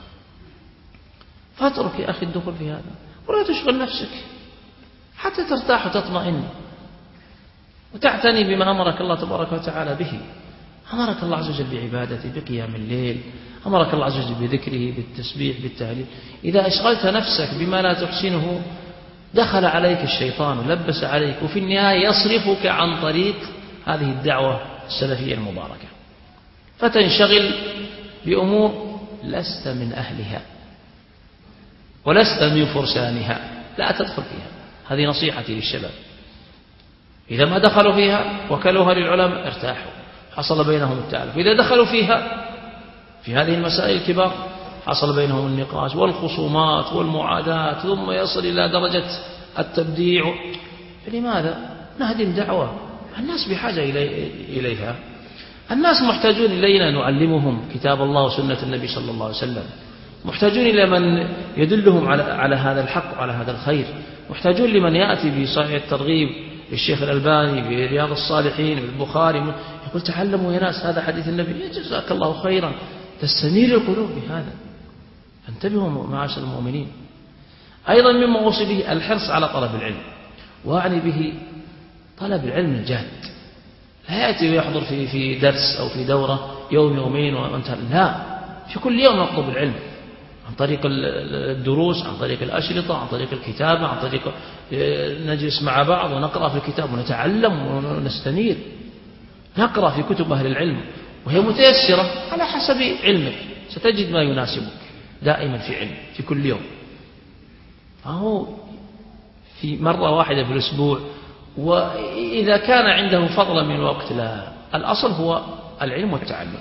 Speaker 1: فاترك يا أخي الدخول في هذا ولا تشغل نفسك حتى ترتاح وتطمئن وتعتني بما أمرك الله تبارك وتعالى به. أمرك الله عز وجل بعبادته، بقيام الليل، أمرك الله عز وجل بذكره، بالتسبيح، بالتهليل. إذا أشغلت نفسك بما لا تحسنه دخل عليك الشيطان ولبس عليك، وفي النهاية يصرفك عن طريق هذه الدعوة السلفية المباركة، فتنشغل بأمور لست من أهلها ولست من فرسانها، لا تدخل فيها. هذه نصيحتي للشباب، إذا ما دخلوا فيها وكلوها للعلماء ارتاحوا، حصل بينهم التألف. إذا دخلوا فيها في هذه المسائل الكبار حصل بينهم النقاش والخصومات والمعاداة، ثم يصل إلى درجة التبديع. لماذا نهدم دعوة الناس بحاجة إليها؟ الناس محتاجون إلينا نعلمهم كتاب الله وسنة النبي صلى الله عليه وسلم، محتاجون إلى من يدلهم على على هذا الحق وعلى هذا الخير، محتاجون لمن يأتي بصحيح الترغيب للشيخ الألباني، برياض الصالحين، بالبخاري، يقول تعلموا يا ناس هذا حديث النبي، جزاك الله خيرا. تستنير القلوب بهذا. انتبهوا معاشر المؤمنين. أيضا مما أوصي به الحرص على طلب العلم، وأعني به طلب العلم الجاد، لا يأتي ويحضر في في درس أو في دورة يوم يومين وانتهى، لا، في كل يوم نطلب العلم عن طريق الدروس، عن طريق الأشرطة، عن طريق الكتابة، عن طريق نجلس مع بعض ونقرأ في الكتاب ونتعلم ونستنير. نقرأ في كتب أهل العلم وهي متيسرة على حسب علمك، ستجد ما يناسبك دائما في علم في كل يوم. فهو في مرة واحدة في الأسبوع، وإذا كان عنده فضلا من الوقت لا، الأصل هو العلم والتعلم.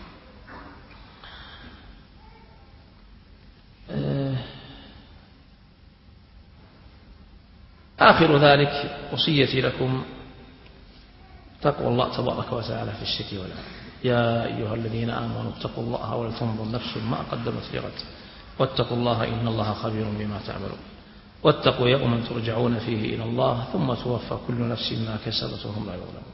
Speaker 1: آخر ذلك وصيتي لكم تقوى الله تبارك وتعالى في الشتي والعام. يا أيها الذين آمنوا اتقوا الله ولتنظر نفس ما قدمت لغد واتقوا الله إن الله خبير بما تعملون واتقوا يوما ترجعون فيه إلى الله ثم توفى كل نفس ما كسبت وهم لا يظلمون.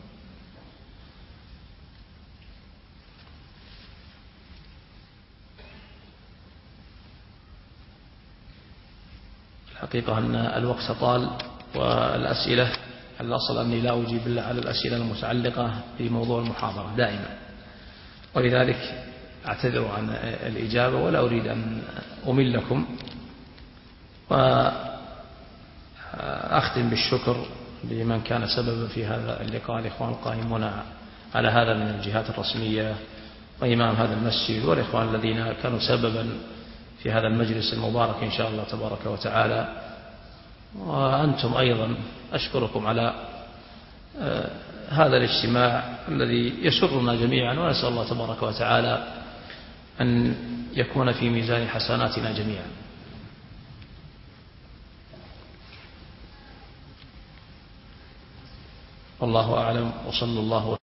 Speaker 1: الحقيقة أن الوقت طال والأسئلة، الأصل أني لا أجيب إلا على الأسئلة المتعلقة بموضوع المحاضرة دائما، ولذلك أعتذر عن الإجابة ولا أريد أن أملكم. وأختم بالشكر لمن كان سببا في هذا اللقاء، الإخوان القائمون على هذا من الجهات الرسمية وإمام هذا المسجد، والإخوان الذين كانوا سببا في هذا المجلس المبارك إن شاء الله تبارك وتعالى. وأنتم أيضا أشكركم على هذا الاجتماع الذي يسرنا جميعا، ونسأل الله تبارك وتعالى أن يكون في ميزان حسناتنا جميعا. والله أعلم، وصلى الله